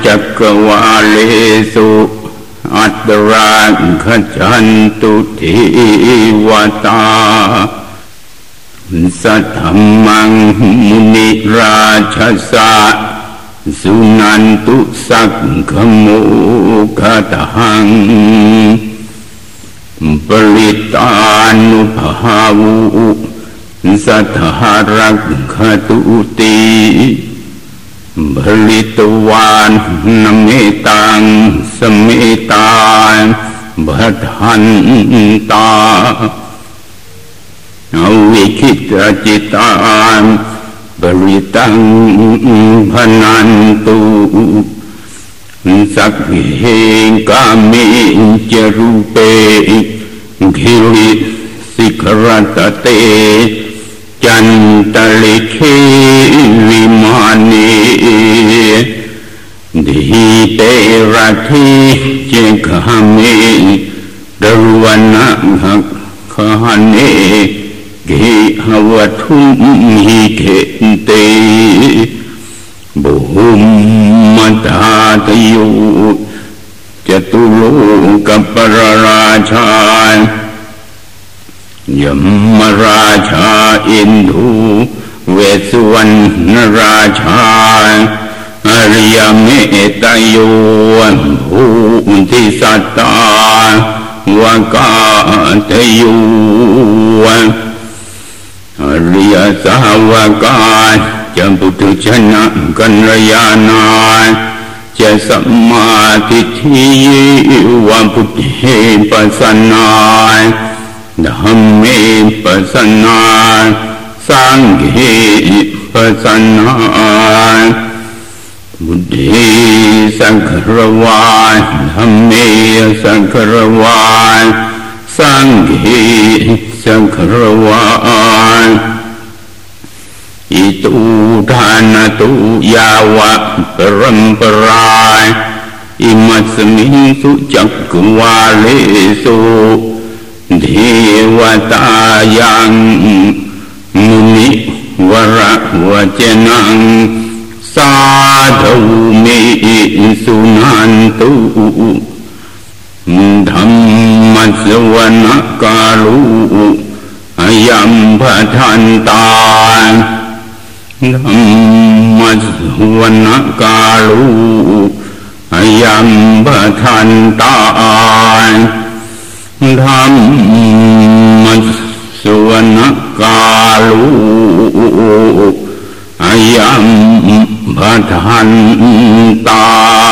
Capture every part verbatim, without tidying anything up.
จักรวาเลสุอัตราขจันตุเทวตาสัทธัมมังมุนิราชสะสุนันตุสักขโมคตังปริตานุภาวุสัทธารักขตุติบริตวานนเมตังสเมตาบัทันตาอวิคิตจิตานบริตังพนันตุสักเหกามิจรูเปขิริสิกรตเตจันตลิเควิมานีดิเตระทิเจกหามิดรวนะหักขานเนกิหวัตุมิเกเตบุมมตาตโยจตุโลกปรราชายมราชาอินทูเวสสุวรรณราชาอริยเมตโยภูติสัตตาวกาตโยอริยสาวกาจะปุถุชนะกัลยาณาจะสัมมาทิฏฐิวัพุทธิปัสสนาธัมเมปัสสนาสังฆเมปัสสนาบุตติสังฆรวาธัมเมสังฆรวาสังฆเมสังฆรวาอิตุทานตุยาวะปรัมปราอิมัสมิงสุจักรวาเลสุเทวตายังมุนิวระวจนังสาธุเมสุนันตุธัมมัสวนะกาลุอายัมปทันตาธัมมัสวนะกาลุอายัมปทันตาธัมมัสสวนะกาลุอายัมปทันตา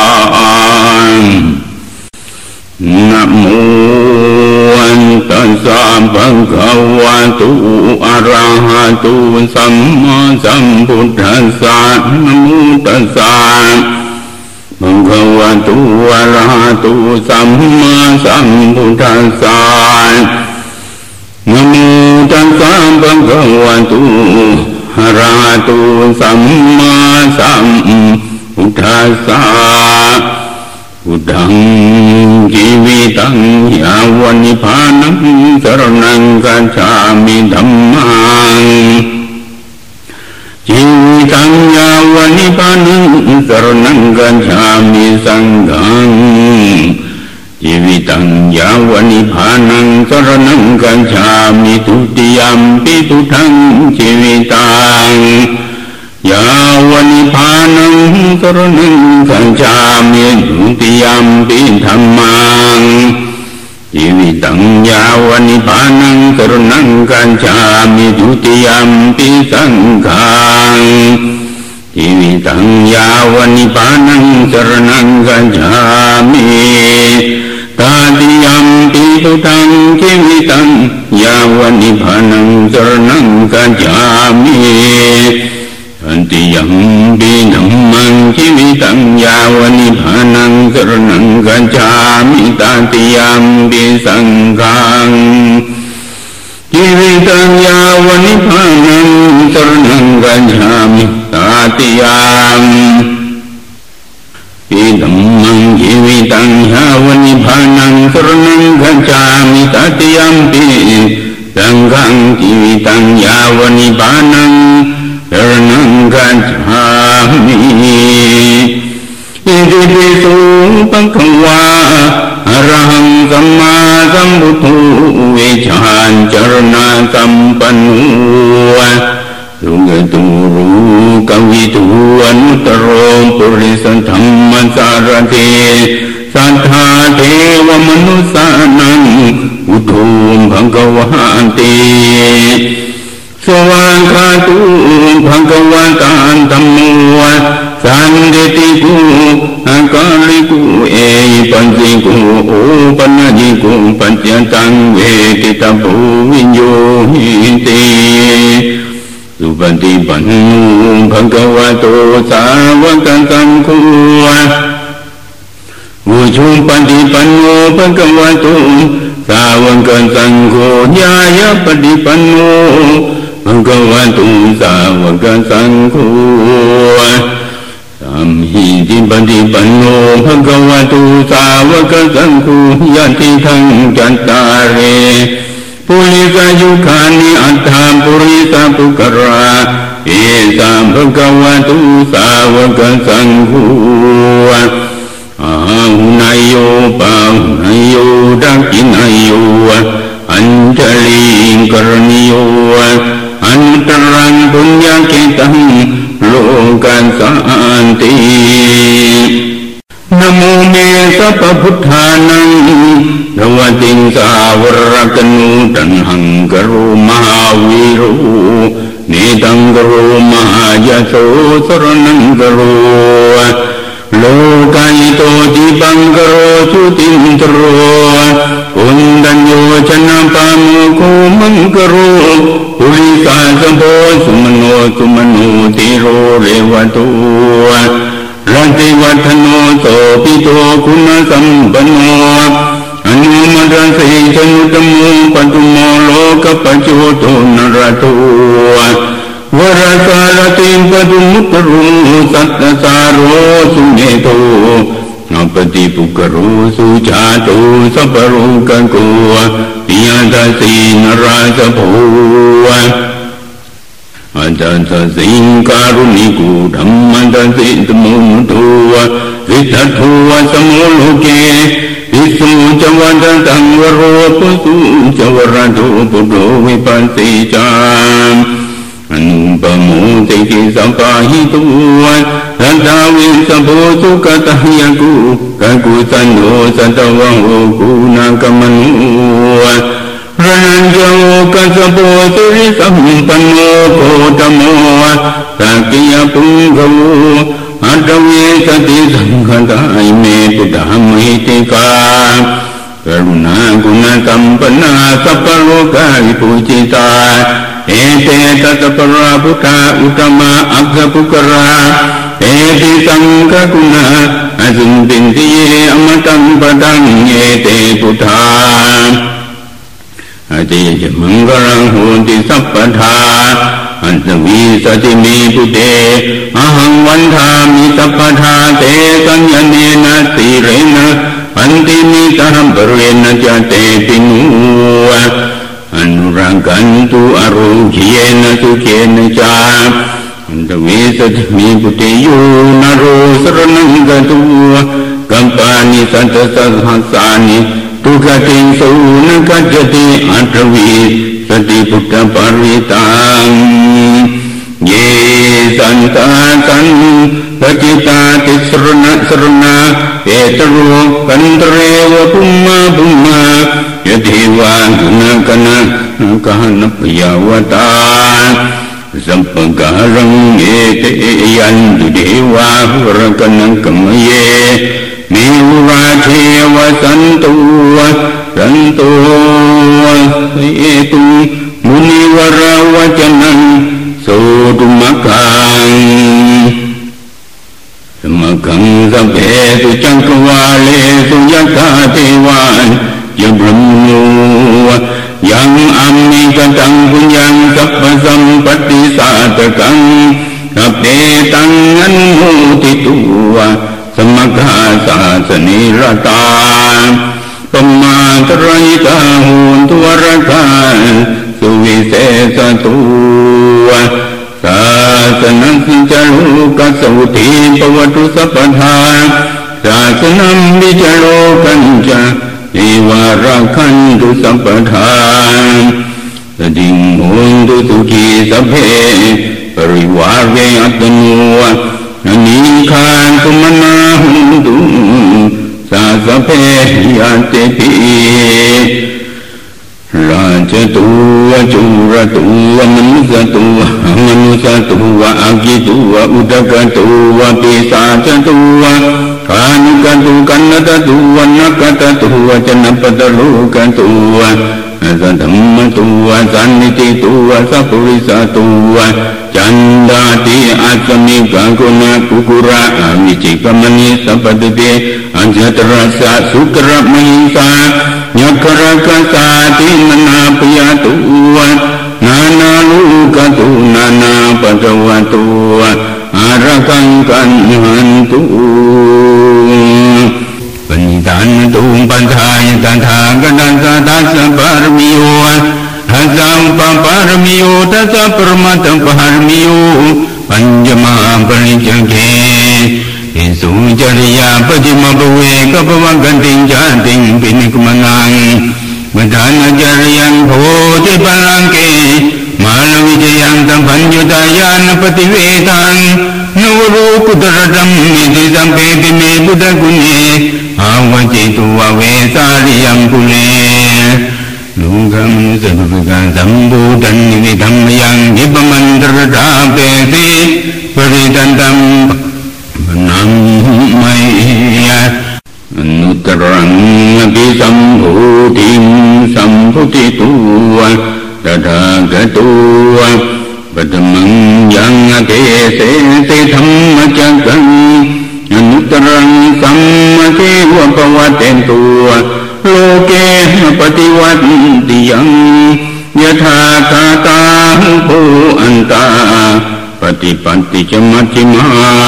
นะโมตัสสะภะคะวะโตอะระหะโตสัมมาสัมพุทธัสสะนะโมตัสสะภะคะวะโตอะระหะโตสัมมาสัมพุทธัสสะนะโมตัสสะภะคะวะโตอะระหะโตสัมมาสัมพุทธัสสะพุทธังชีวิตังยาวนิพพานังสรณังกัจฉามิธัมมังชีวิตังยาวนิพพานังสรณังกัจฉามิสังฆังชีวิตังยาวนิพพานังสรณังกัจฉามิทุติยัมปิพุทธังชีวิตังยาวนิพพานังสรณังกัจฉามิทุติยัมปิธัมมังชีวิตังยาวนิพพานังสรณังกัจฉามิทุติยัมปิสังฆังชีวิตังยาวนิพพานังสรณังกัจฉามิตาติยัมปิพุทธังชีวิตังยาวนิพพานังสรณังกัจฉามิอันติยัมปิธัมมังชีวิตังยาวนิพพานังสรณังกัจฉามิตาติยัมปิสังฆังชีวิตังยาวนิพพานังสรณังกัจฉามิตาติยัมปิธัมมังชีวิตังยาวนิพพานังสรณังกัจฉามิตาติยัมปิสังฆังชีวิตังยาวนิพพานังสรณังกัจฉามิอิติปุริสธรรมสารถิสัทธาเทวมนุสานังอุทุมภควาติสวากาตุภควตาธัมโมสันติกุอาการิกุเอปัญจิกุโอปัญญิกุปัญจตังเวทิตาภูวิญโยหิติสุปฏิปันโนภควโตสาวกสังโฆอุชุปฏิปันโนภควโตสาวกสังโฆญาญาปฏิปันโนภควโตสาวกสังโฆสัมหิติปฏิปันโนภควโตสาวกสังโฆญาติทังจัตตาเรปุริสายุคานิอัตถาปุริสาปุกราเอสัมภควโตสาวกสังโฆอาหุนายโยปาหุนายโยดักขินายโยอัญจลิกรณิโยอันตรังปุญญเกตังโลกัสสันตินะโมเมสัพพุทธานังนวติงสาวรกนูตันหังกโรมหาวีโรเนตังกโรมหายโสสรนังกโรโลกายิโตจิปังกโรสุติมตโรอุนดัญโยชนะปามุโคมังกโรปุริสาสโพสุมโนสุมโนติโรเรวโตรันติวัฒโนโสปิโตคุณสัมปันโนอนุมตระสีชนุตโมปัตุโมโลกปัจโจโตนรโตวรสารติปตุมุตโรสัตตสาโรสุเนโตอปติปุกโรสุชาโตสัพพโรกังโกปิยตาสีนราสโภอาจารย์สิงการุณิกุธรรมตัสสิตมุนตุวิทัตถุสมุโลเกวิสุจวัตตังวโรปุสุจวรโตปุโตวิปัสสิจามอนุปโมติกิสัมปะหิตุรัตถาวิสัพโพสุกตยกุกักุสันโนสัตวังโอกุณากมโนรันโยกัสโพตุริสัมปันโนโคตโมสักกิยปุงโกอัตเวสติสังฆทายเมตุธรรมิติกากรุณากุณสัมปนาสัพพโลกาวิปุจิตาเอเตตัสปราพุทธาอุตมะอัคคปุกราเอติสังฆคุณาอสุนตินติเยอมตังปตังเยเตพุทธาอติยมังกรังโหติสัพพทาอันตวีสติมีพุเตอหังวันทามิสัพพทาเตสัญญเนนะสีเรนะปันติมิตัมปเรนะจะเตปินุอนุรังกันตุอโรเคียนะสุเคียนะจาอันตวีสติมีพุเตโยนโรสรนังกตุกัมปานิสัตตสัสหัสสานิทุกติงสุนกัจจติอัตวีสติพุทธปริตังเยสันตาสันปจิตาติสรณะสรณะเอตโรกันตเรวปุมมาปุมมายะเทวากุณกนะกะนะปยาวตาสัมปะการังเอเตยันตุเทวาหุรกนังกัมเยมิราเทวสันตุสันตุเอตุมุนิวราวจนังโสตุมะกังสมะกังสัพเพตุจังกวาเลสุยัตถาเทวานยะบรมโนยังอัมมิกตังปุญญังสัพพสัมปติสาตกังกัปเตตังอันโมติตุวะสมกขาสาสนิรตาปมาตรัยตาหุนทุวรกาสุวิเศษตุสาสนังสิจารุกัสสุติปวัตุสัพพทาศาสนังวิจโรกัญจเอวาราคันตุสัพพทาสติงโหตุสุขีสัพเพปริวาเวอัตโนอนิคานตตุมนาหุนตุสาสเพยันติปิราชตัวจุรตัวมนุสตัวมนุสตัวอากิตัวอุดกตัวปิสาจตัวกานุกตุกันนตตัวนักตตัวจนปตโลกตัวสัทธมมตัวสันนิติตัวสัพพุริสตัวจันดาติอัจมิกังกุณกุกุระอวิจิกมณิสัพพติเปอัญจตรัสสะสุกรมหิงสายักขรกสาติมนาปยตัวนานาลูกตุนานาปัจวตัวอารักังกันหันตุปณิธานตุปัญญายตันทากนันสะทัสสะปารมิโยทัสสะอุปปารมิโยทัสสะปรมัตถปารมิโยปัญจมาปริจเกอิสุจริยาปฏิมาภเวกปวังกันติจาติปินิกมนังบัณฑานาจริยังโพธิปัลลังเกมาลวิจยังตัมพัญญุตายานปฏิเวทังนวรูปุตระดัมมิติสัมเปติเมบุตรกุเนอาวจิตุวเวสาริยังกุเลลุกัมสัพพะสัมบูตันนิธรรมยังยิปมันตระดาเปติปริตันตัมนัมมัยยะอนุตรังอภิสัมโพธิสัมพุทิตัวตถาคตัวปัตมังยังเกเสติธรรมจักขังอนุตรังสัมมาเทวปวัตเตตัวโลเกปฏิวัติยังยถาคาตาโพอันตาปฏิปันติจมัจจิมา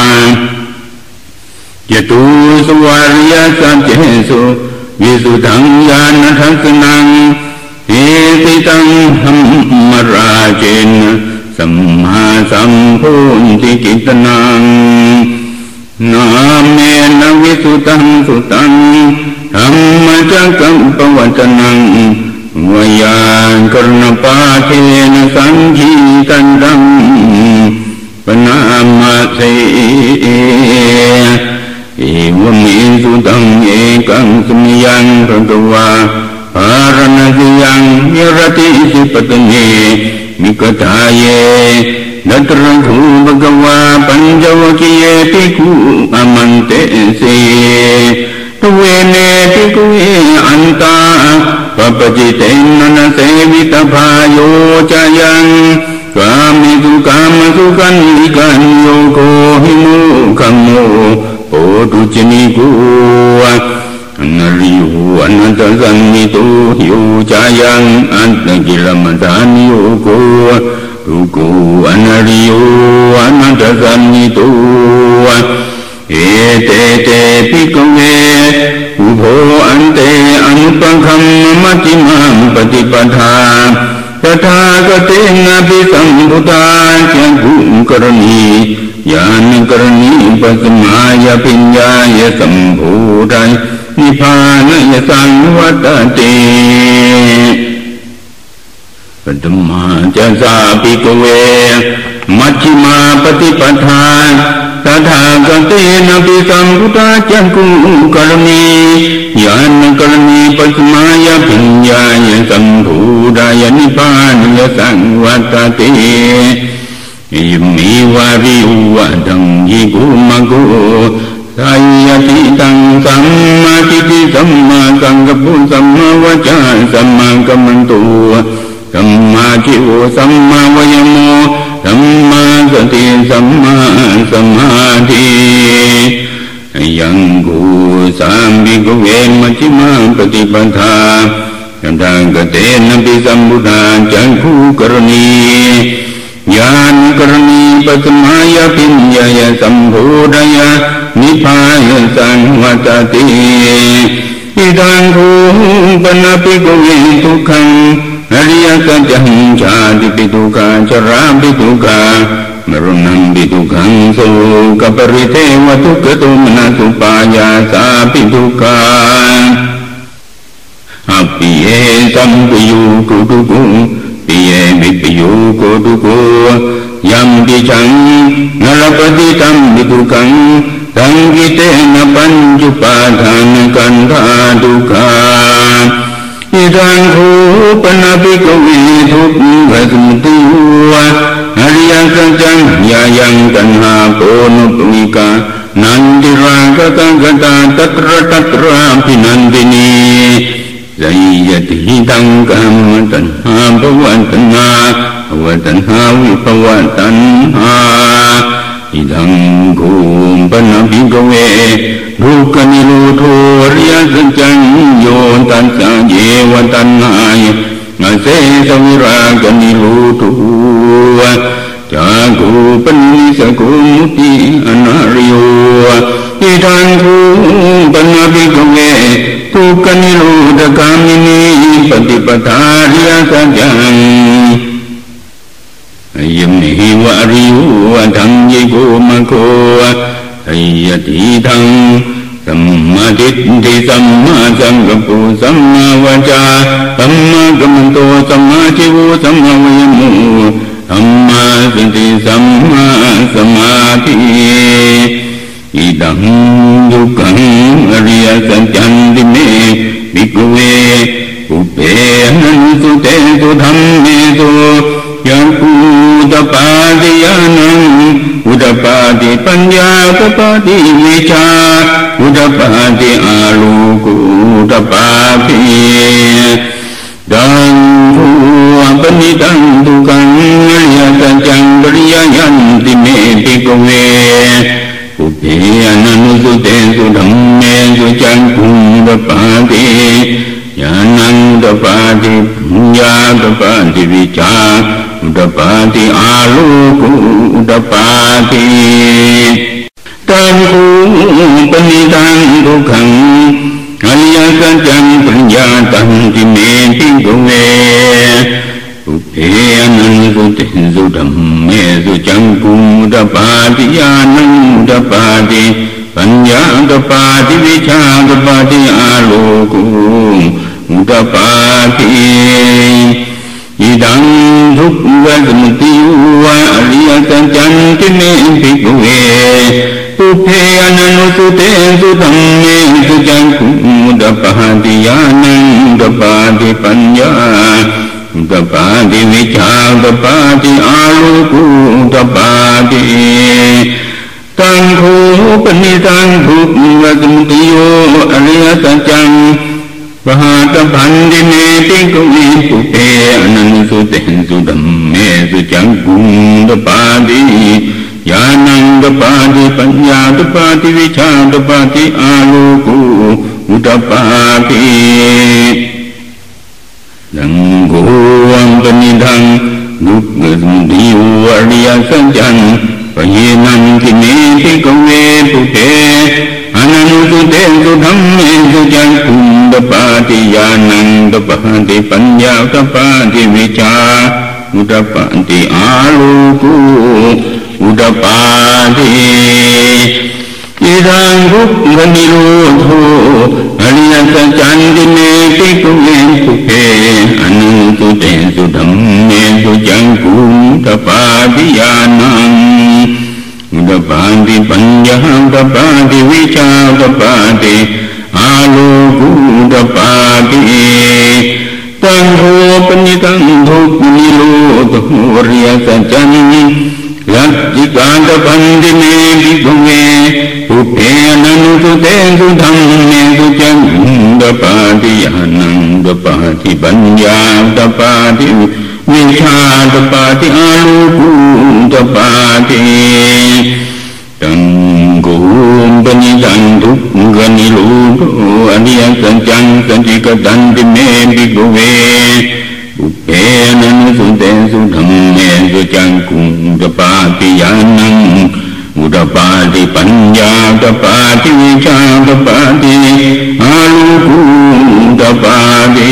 จตุสวาริยสัจเจสุวิสุทธังญาณทัสสนังเอติตังหัมมราเจนสัมมาสัมพุทธิกิตนังนาเมนะวิสุทธังสุตังธัมมจักขังปวัตนังวยากรณปาเทนะสังฆีตันตังปนามาเสเอวเมสุตังเอกังสมิยังภะคะวาภารณสิยังยรติสิปตเนมิกตาเยนัตรังคูภะคะวาปัญจวัคคีเยภิกขุอมันเตเสตุเวเนภิกขุเออันตาปปจิเตนะนะเสวิตภาโยจายังกามิสุกามสุขันลิกันโยโกหิมุขัมโมโอตุจนิกุอนาริโยอนันตสันนิโตโยจายังอันตกิลมัฏฐานิโยโกทุโกอนาริโยอนันตสันนิโตเอเตเตภิกขเวอุโภอันเตอนุปังคัมมัจจิมังปฏิปทาตถาคเตนะภิสัมพุทธาจักขุกรณีญาณกรณีปัสมายปิญญายสัมโพธัยนิพพานยสังวัตติปัตมาจะสาภิกขเวมัชฌิมาปฏิปทาตถาคเตนะภิสัมพุทธาจักขุกรณีญาณกรณีปัสมายปิญญายสัมโพธัยนิพพานยสังวัตติยิมิวาริวะดังยิกุมะโกสายติตังสัมมาทิฏฐิสัมมาสังกัปปุสัมมาวาจาสัมมากัมมันโตสัมมาชิโวสัมมาวายโมสัมมาสติสัมมาสมาธิยังกุสามภิกขเวมัชฌิมาปฏิปทาตัณหกเตนะภิสัมพุทธาจักขุกรณีญาณกรณีปัสมายปิญญายสัมโพธัยนิพพานสังวัตติอิทังภูปนะภิกขเวทุกขังอริยสัจจังชาติปิทุกขาชราปิทุกขามรณังปิทุกขังโสกปริเทวทุกขโทมนัสสุปายาสาปิทุกขาอภิเยสัมปยุกุตุกุปิเยมิปยุโกตุโกยัมปิจังนรปฏิตัมปิทุขังสังกิเตนะปัญจุปาทานกันธาทุกขาอิทังคูปนาภิกเวทุกขสมุทัยวะอริยสัจจังยายังตัณหาโพนุปมิกานันติราคะตังกตาตัตระตัตระพินันตินีใจยติตังกัมมตัณหาภวันตัณหาภวตัณหาวิภวตัณหาอิทังคูปนาภิกเวทุกขนิโรธอริยสัจจังโยตัสสะเยวตัณหายอาเสสวิรากนิโรธจากูปนิสกุมุติอนาริโยอิทังคูปนาภิกเวทุกขนิโรธกามินีปฏิปทาริยสัจจังยมหิวะริโยวะทังยิโกมะโคไอยติทังสัมมาทิฏฐิสัมมาสังกัปปุสัมมาวาจาสัมมากัมมันโตสัมมาชีวสัมมาวิมุสัมมาสติสัมมาสมาธิอิดังยุกังอริยสัจจันติเมภิกขเวอุเปนันสุเตสุธัมเมสุยังอุตปาติยานังอุตปาติปัญญาอุตปาติวิชาอุตปาติอาลูกุอุตปาติดังภูปนิตังทุกังอริยสัจจังปริยยันติเมภิกขเวอุเปอนันสุเตสุธัมเมสุจังกุอุตปาติญาณังอุตปาติปัญญาอุตปาติวิชาอุตปาติอาลูกุอุตปาติตังคูปนิตังทุกขังอริยสัจจังปัญญาตันติเมภิกขเวอุเปอนันสุเตสุธัมเมสุจังกุอุตปาติญาณังอุตปาติปัญญาอุตปาติวิชาอุตปาติอาลูกุอุตปาติอิดังทุกขสมุทัยวะอริยสัจจันติเมภิกขเวอุเพอนันสุเตสุธัมเมสุจังกุอุตปาติญาณังอุตปาติปัญญาอุตปาติวิชาอุตปาติอาลูกุอุตปาติตังโคปนิตังทุกขสมุทัยอริยสัจจังปหาตพันธิเมภิกขเวปุเพอนันสุเตสุธัมเมสุจังกุอุตปาติญาณังอุตปาติปัญญาอุตปาติวิชาอุตปาติอาลูกุอุตปาติดังโกวังปนิทังทุกขสมุทัยอริยสัจจังปะเยนังทิเมภิกขเวปุเพอนันสุเตสุธัมเมสุจังกุอุตปาติญาณังอุตปาติปัญญาอุตปาติวิชาอุตปาติอาลูกุอุตปาติอิทังทุกขนิโรธอริยสัจจันติเมภิกขเวปุเพอนันสุเตสุธัมเมสุจังกุอุตปาติญาณังอุตปาติปัญญาอุตปาติวิชาอุตปาติอาลูกุอุตปาติตังโฆปนิตังทุกขนิโรธอริยสัจจังยัตติกาตปันติเมภิกขเวปุเพอนันสุเตสุธัมเมสุจังกุอุตปาติญาณังอุตปาติปัญญาอุตปาติวิชาอุตปาติอาลูกุอุตปาติตังโกปนิตังทุกขนิโรธอริยสัจจังสัจจิกตันติเมภิกขเวอุเปนันสุเตสุธัมเมสุจังกุอุตปาติญาณังอุตปาติปัญญาอุตปาติวิชาอุตปาติอาลูกุอุตปาติ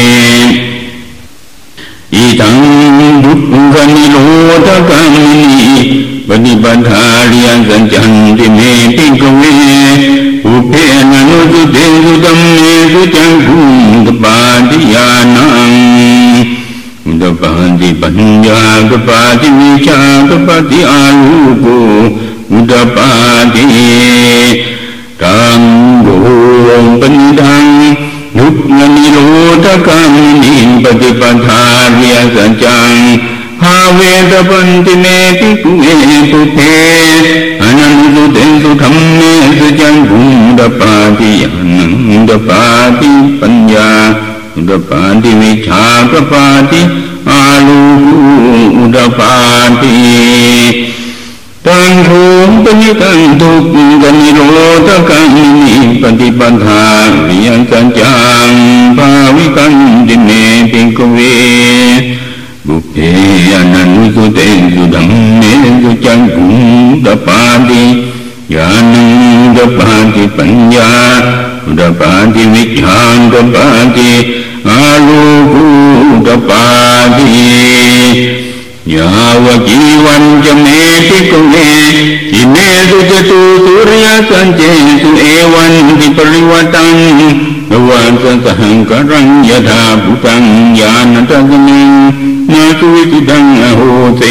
อิทังทุกขนิโรธกามินีปฏิปทาริยสัจจันติเมภิกขเวอุเพนันสุเตสุธัมเมสุจังกุอุตปาติญาณังอุตปาติปัญญาอุตปาติวิชาอุตปาติอาลูกุอุตปาทิกังโกปนิทังทุกขนิโรธกังนิปฏิปทาเรียสัจจังภาเวตปันติเมภิกขุเอตุเตอนันตุเตสุธรรมเมสุจังกุอุตปาทิอนันตุตปาทิปัญญาอุตปาทิวิชาปปาทิอาลูอุตปาทิตังโฆปนิตังทุกขนิโรธกังนิปฏิปทาวิยังสัจจังภาวิกังติเมภิกขุเวบุเพอนันตุเตสุธัมเมสุจังกุอุตปาทิญาณังอุตปาทิปัญญาอุตปาทิวิชาอุตปาทิอาลูกุอุตปาทิยาวจีวันจะเมภิกขุเวอิเมสุจตุสุริยสัจเจสุเอวันติปริวัตังภวันสัสหังกรังยถาภูตังญาณทัสมิงนาสุวิสุดังอโหเต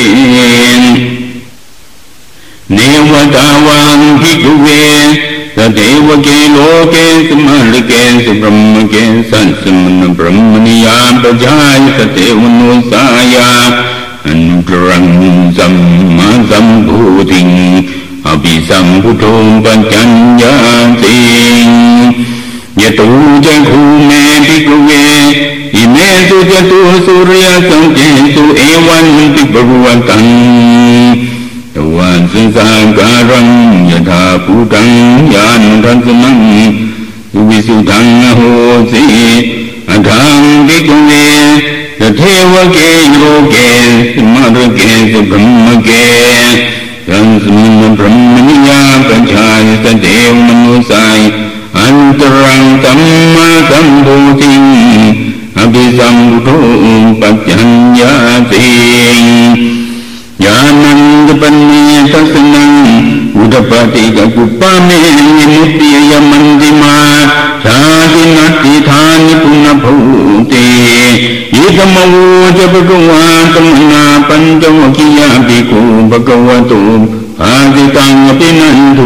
เนวตาวังภิกขุเวสเทวเกโลเกสมารเกสบรมเกสัสมนบรมนิยามปจายสเทวนุสายาอันตรังสัมมาสัมพุทิงอภิสัมพุทโธปัญจัญญาติยะตูจักขุเมภิกขุเวอิเมสุจตุสุริยสัจเจสุเอวันติปรุวัตังตวันสังสารการังยถาภูตังญาณทัสมังสุวิสุทังอโหสิอทังภิกขุเวสเทวเกโลเกสมารเกสบรมเกสังสมุนบรมนิยาปัญชายสเทวมนุสัยอันตรังสัมมาสัมพุทิงอภิสัมพุทโธปัจจัญญาติญาณังปัญญทัสนังอุตปาทิกกุปปะเมมุตติยมันติมาชาตินัตติธานิปุณภูติยิธรรมโวจะภควาตัมนาปัญจวัคคียาภิกขุภควโตภาสิตังอภินันทุ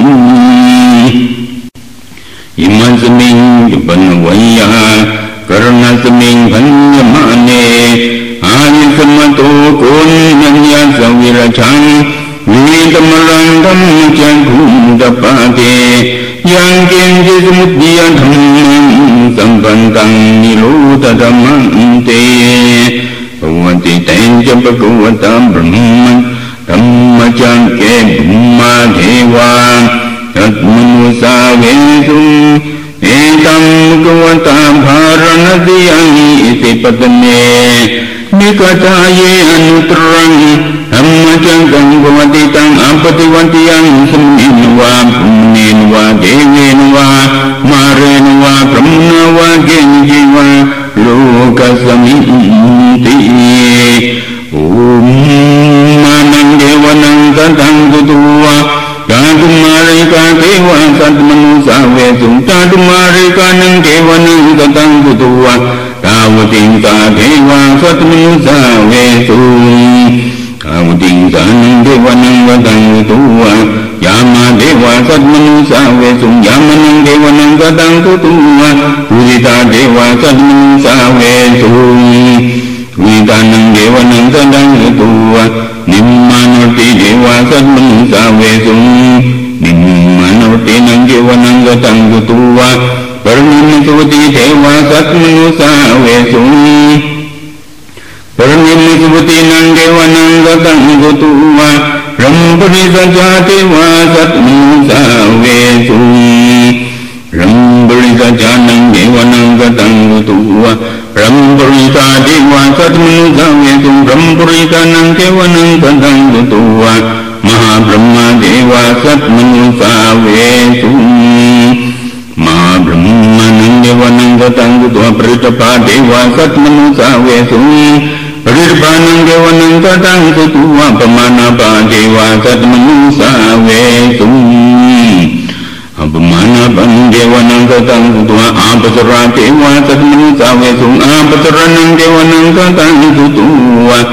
อิมัสมิงยุปันวัยยากรณสมิงพันยมาเนอายิสมโตโกนัญญาสวิรชังวิตมรังธัมจังคุตปาเตยังเกณฑ์สมุทยธรรมังสัมปันตังนิโรธธรรมังเตภวันติเตจะภควตาบรมมันธรรมจังเกบุมมาเทวาตัตมนุสาเวสุเอตัมภควตาภารณติยังอิติปตเนนิกตาเยอนุตรังธรรมจังกังภวติตังอปฏิวันติยังสมินวาภุมเนนวาเดเวนวามาเรนวาพรหมนวาเกณจีวาโลกัสมิติโอมมานังเดวนังสัตังตุตุวะกาตุมาริกาเทวะสัตมนุสาเวสุกาตุมาริกานังเทวะนังสัตังตุตุวะกาวติงกาเทวะสัตมนุสาเวสุกาวติงกานังเทวะนังสัตังตุตุวะยามาเทวะสัตมนุสาเวสุยามานังเทวะนังสัตังตุตุวะปุริตาเทวะสัตมนุสาเวสุวิตานังเทวะนังสัตังตุตุวะนิมมานุติเทวะสัตมนุสาเวสุนิมมานุตินังเทวะนังสัตังตุตุวะปรมิมสุติเทวะสัตมนุสาเวสุปรมิมสุตินังเทวะนังสัตังตุตุวะรัมปริสัจจเทวะสัตมนุสาเวสุรัมปริสัจจานังเทวะนังสัตังตุตุวะรัมปริสัจเทวะสัตมนุสาเวสุรัมปริสัจนังเทวะนังสัตังตุตุวะมหาพรหมเทวะสัตมนุสาเวสุมาพรหมานังเทวะนังสัตังตุตุวะปริตปาเทวะสัตมนุสาเวสุปริตปานังเทวะนังสัตังตุตุวะปมานาปาเทวะสัตมนุสาเวสุอัปมานาปันเทวะนังสัตังตุตุวะอาปสราเทวะสัตมนุสาเวสุอาปสรานังเทวะนังสัตังตุตุวะ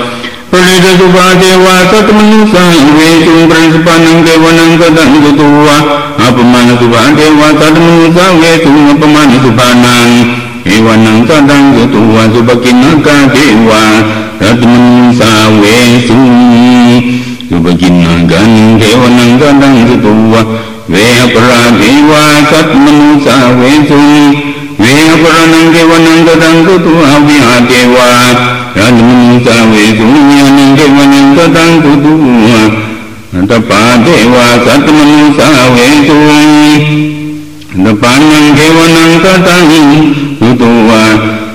ปริตตุปาเทวะสัตมนุสังเวสุปริสปานังเทวนังกตังกุตุวะอัปมาณตุปาเทวะสัตมนุสังเวสุอัปมาณตุปานังเอวนังกตังกุตุวะสุปกินังกาเทวะสัตมนุสังเวสุสุปกินังกันเทวนังกตังกุตุวะเวปราเทวะสัตมนุสังเวสุเวปรานังเทวนังกตังกุตุวะวิหาเทวะสัตมนุสังเวสุญาณังเทวนังกตังกุตุวะตปาเทวะสัตมนุสังเวสุตปานังเทวนังกตังกุตุวะ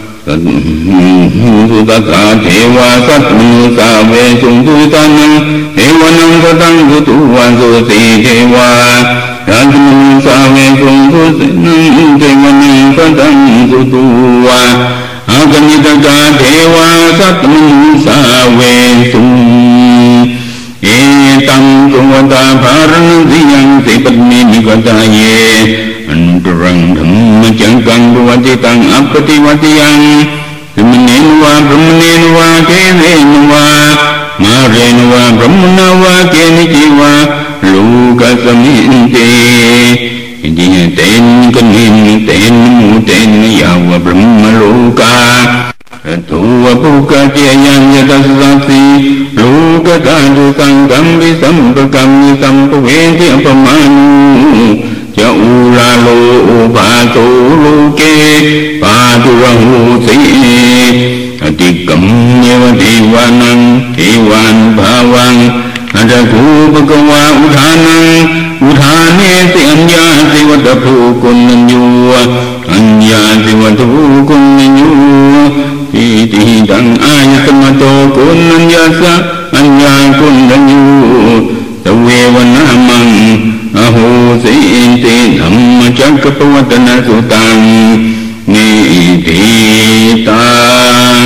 สุตตาเทวะสัตมนุสังเวสุสุตานังเทวนังกตังกุตุวะสุสีเทวะสัตมนุสังเวสุสุสีนังเทวนังกตังกุตุวะอากนิตกาเทวะสัตมนุสังเวสุเอตัมตุวตาภารณสิยังสิปัตมินิกตาเยอันตรังธรรมจังกังดุวัติตังอัปปติวัติยังสิมเนนวะพรหมเนนวะเกเรนวะมาเรนวะพรหมนวะเกนิจิวะลูกัสมินเตจิเตนกันหินเตนมูเตนยาวะพรหมโลกาตุวะปุกะเจยังยตัสสัสสิลูกะตาดุสังกัมวิสัมปะกัมวิสัมปเวทิอัปมานุจะอุลาโลอุปาโตโลเกปาตุระหูสีอติกัมเยวเทวานังเทวันภาวังอาจคูปกวาอุทานังอุทาเนติอัญญาสิวัตถุกุณัญญูอัญญาสิวัตถุกุณัญญูทิติตังอายตมโตกุณัญญาสะอัญญากุณัญญูตเววนามังอโหสิติธัมมจักรปวัตนสุตังนิทิตัง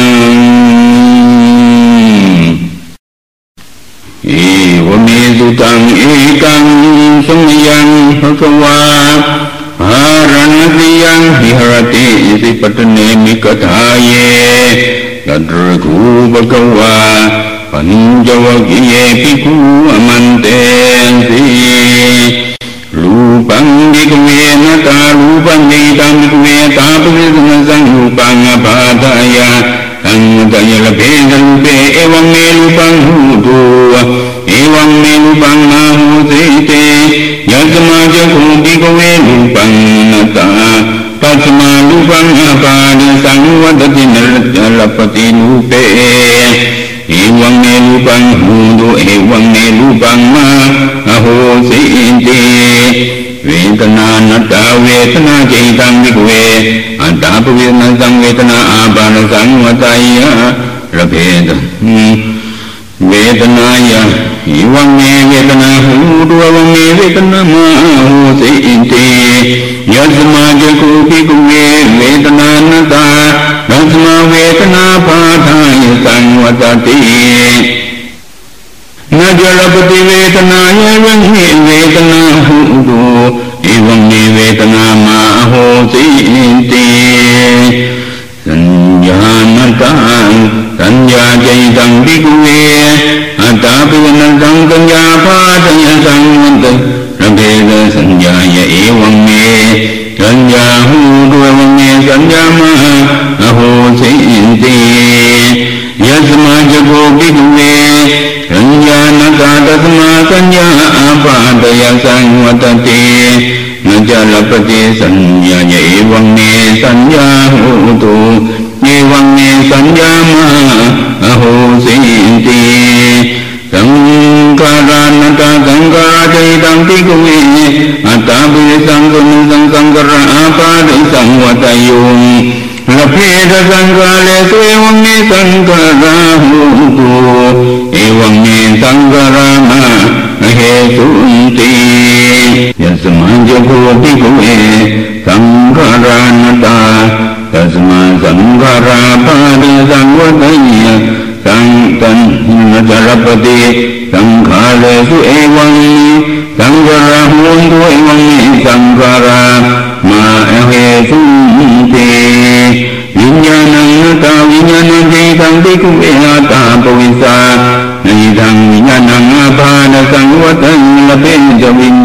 เอวเมสุตังเอกังสมยังภควาภารณสิยังวิหรติสิปัตเนมิกถาเยตัตระคูภควาปัญจวัคคีเยภิกขุอมันเตสิรูปังดิกเวนะตารูปังดิตังดิกเวตาปุริสนะสังรูปังอภาทายาตังตยะละเพสรูเปเอวังเมรูปังหูตุเอวังเมรูปังนาหูสิเตยัสมาจะโคดิกเวรูปังนะตาปัสมารูปังอภาเดสังวัตตินรปฏิรูเปเอวังเมรูปังหูตุเอวังเมรูปังมาอโหสิติเวทนานัตตาเวทนาเจตังวิกเวอัตตาปเวทนาสังเวทนาอาปานสังวัตายะระเพตเวทนายะอิวังเมเวทนาหูตุวังเมเวทนามาโหสิติยัสมาจะโคภิกขุเวเวทนานัตตายัสมาเวทนาปาทายสังวัตตินาจรปฏิเวทนาเยวังเมเวทนาหูตุเอวังเมเวทนามาโหสิติสัญญาณตังสัญญาใจตังภิกขุเวอัตตาปิวนังสังสัญญาภาสัญญาสังวันตระเพทสัญญาเยเอวังเมสัญญาหูตุเอวังเมสัญญามาโหสิติยัสมาจะโกภิกขุเวสัญญาณตาตัสมาสัญญาอาปาตยสังวัตตินจลปฏิสัญญาเยวังเมสัญญาหูตุเยวังเมสัญญามาอโหสิติสังขารานตาสังขารใจตังภิกขุเวอัตตาปิสังกุณสังสังขารอาปาตสังวัตยุงละเพทสังขารเลตุเอวังเมสังขาราหูตุเอวังเมสังขารามาเหตุติยัสมาจะโคภิกขุเวสังขารานตาตัสมาสังขาราปาเดสังวัตยะสังตันนจรปฏิสังขารเลสุเอวังสังขาราหูตุเอวังเมสังขารามาเหตุติวิญญาณังตาวิญญาณังเจตังภิกขุเวอัตตาปวิสา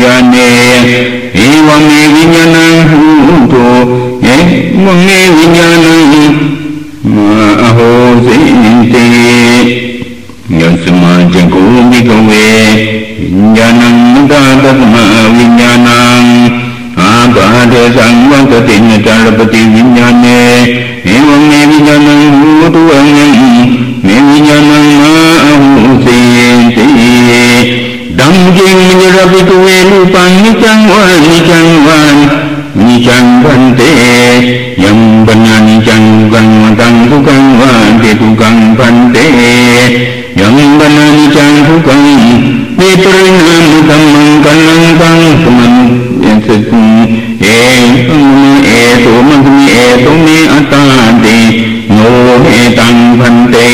ญาเนเอวเมวิญญาณังหูโตเอวเมวิญญาณังมาโหสิเตยัสมาจักขุวิกเววิญญาณังมุตตะมาวิญญาณังอาบาเดสังวัตตินจารปฏิวิญญาเนเอวเมวิญญาณังหูโตเอเมวิญญาณังมาโหสิเตดังจิงมิระปิตุเวลุปังนิจังวานิจังวานิจังพันเตยัมปนานิจังกังวตังทุกังวาเตทุกังพันเตยัมปนานิจังทุกังเวปริณามธัมมังกัลลังกังสมันเอสตุเอตุเมเอตุมัตมิเอตุเมอัตตาติโนเอตังพันเต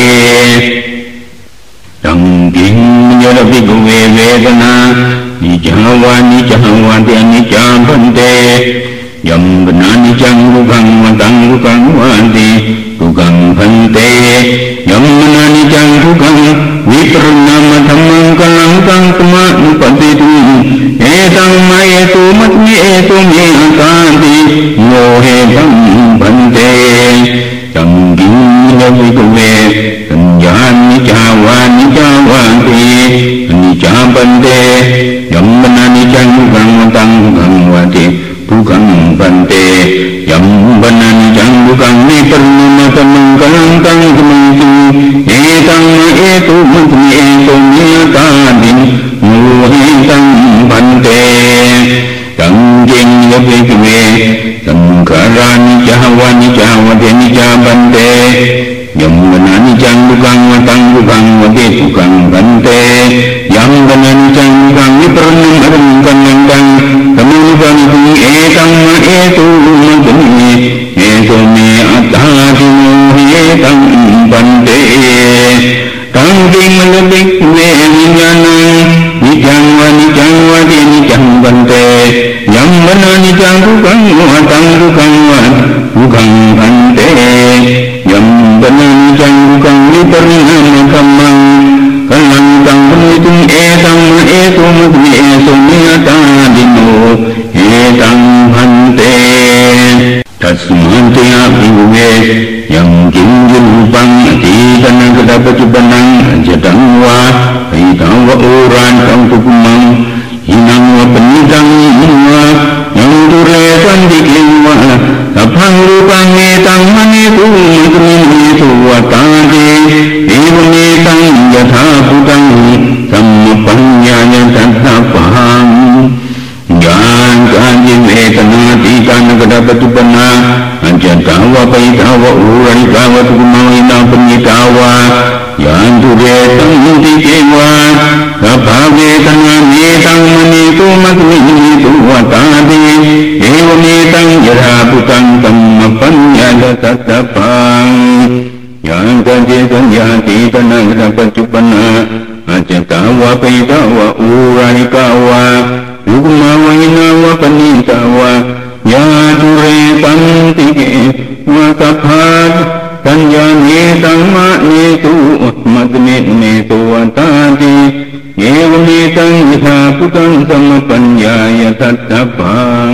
ตังกิงยะระภิกขุเวเวทนานิจาวานิจาวาเตอนิจจาพันเตยัมปนานิจังทุกังวตังทุกังวาติทุกังพันเตยัมปนานิจังทุกังวิปริณามธัมมังกัลลังกังสมานุปติตุเอตังมะเอตุมัตมิเอตุเมอัตตาติโยเหตังพันเตตังกิงยะภิกขุเวสัญญานิจาวานิจาวาติอนิจจาปันเตยัมปนานิจังทุกังวตังทุกังวาติทุกังปันเตยัมปนานิจังทุกังวิปริณามธัมมังกัลลังกังสมาตุเอตังมะเอตุมัตมิเอตุเมอัตตาติโมเหตังปันเตตังเจงยะภิกขุเวสังขารานิจาวานิจาวาเตนิจจาปันเตยัมปนานิจังทุกังวตังทุกังวาติทุกังปันเตยัมปนานิจังทุกังวิปริณามธัมมังกัลลังกังสมานุปติตุเอตังมะเอตุมัตมิเอตุเมอัตตาติโมเหตังปันเตตังกิงมะระภิกขุเววิญญาณังนิจังวานิจังวาเตนิจังปันเตยัมปนานิจังทุกังวตังทุกังวาทุกังปันเตยัมปนานิจังทุกังวิปริณามธัมมังกัลลังกังสมาตุเอตังมะเอตุมัตมิเอตุเมอัตตาติโนเอตังพันเตตัสมาเตอะภิกขุเวยังกิงยุปังอดีตนังกตปัจจุบันังจตังวาหิตังวะโอรันตังทุกุมังหินังวะปณิตังวะยังตุเรสันติเกวะสัพพังรูปังเมตังมณีตุมัตมิเมตุวะตาเตเอวเมตังยถาภูตังสัมมปัญญายะตัสสะปังญาณการยิเวทนาติกานกตปัจจุบันนาอัจจตาวะปิตาวะอุราริกาวะทุกมังอินาปณิตาวะยานตุเรตังติเกวะสัพพะเวทนาเมตังมณีตุมัตมิตุวะตาติเอวเมตังยถาภูตังสัมมปัญญายะตัสสะปังญาณการเจสัญญาติกานกตปัจจุบันนาอัจจตาวะปิตาวะอุราริกาวะทุกมาวะหินาวะปณิตาวะยาตุเรตันติเกวะสัพพะสัญญาเนตังมะเนตุมัตเมเนตุวะตาติเอวเมตังยถาภูตังสัมมปัญญายะตัสสะปัง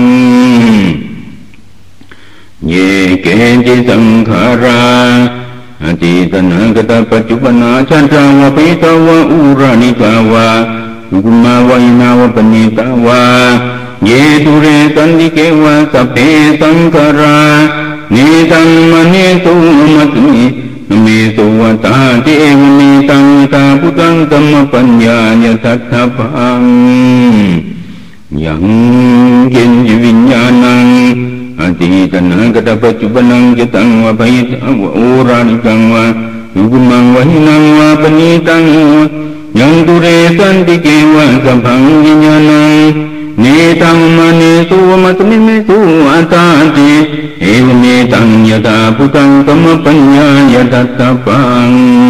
เยเกจิสังขาราอดีตนาคตปัจจุบันนาชันทาวะปิตาวะอุรานิกาวะทุกมาวะหินาวะปณิตาวะเยตุเรตันติเกวะสัพเพสังขาราเนตังมณีตุมัตมิเมตุวะตาติเอวเมตังตาภูตังสัมมปัญญายะตัสสะปังยังเย็นจิวิญญาณังอดีตนาคตปัจจุบันังจตังวะภัยตังวะโอรานิกังวะทุกมังวะหินังวะปณิตังยังตุเรสันติเกวะสัพพังวิญญาณังเนตังมณีตุมัตมิเมตุอัตตาติเอวเมตังยถาภูตังสัมมปัญญายะตัสสะปัง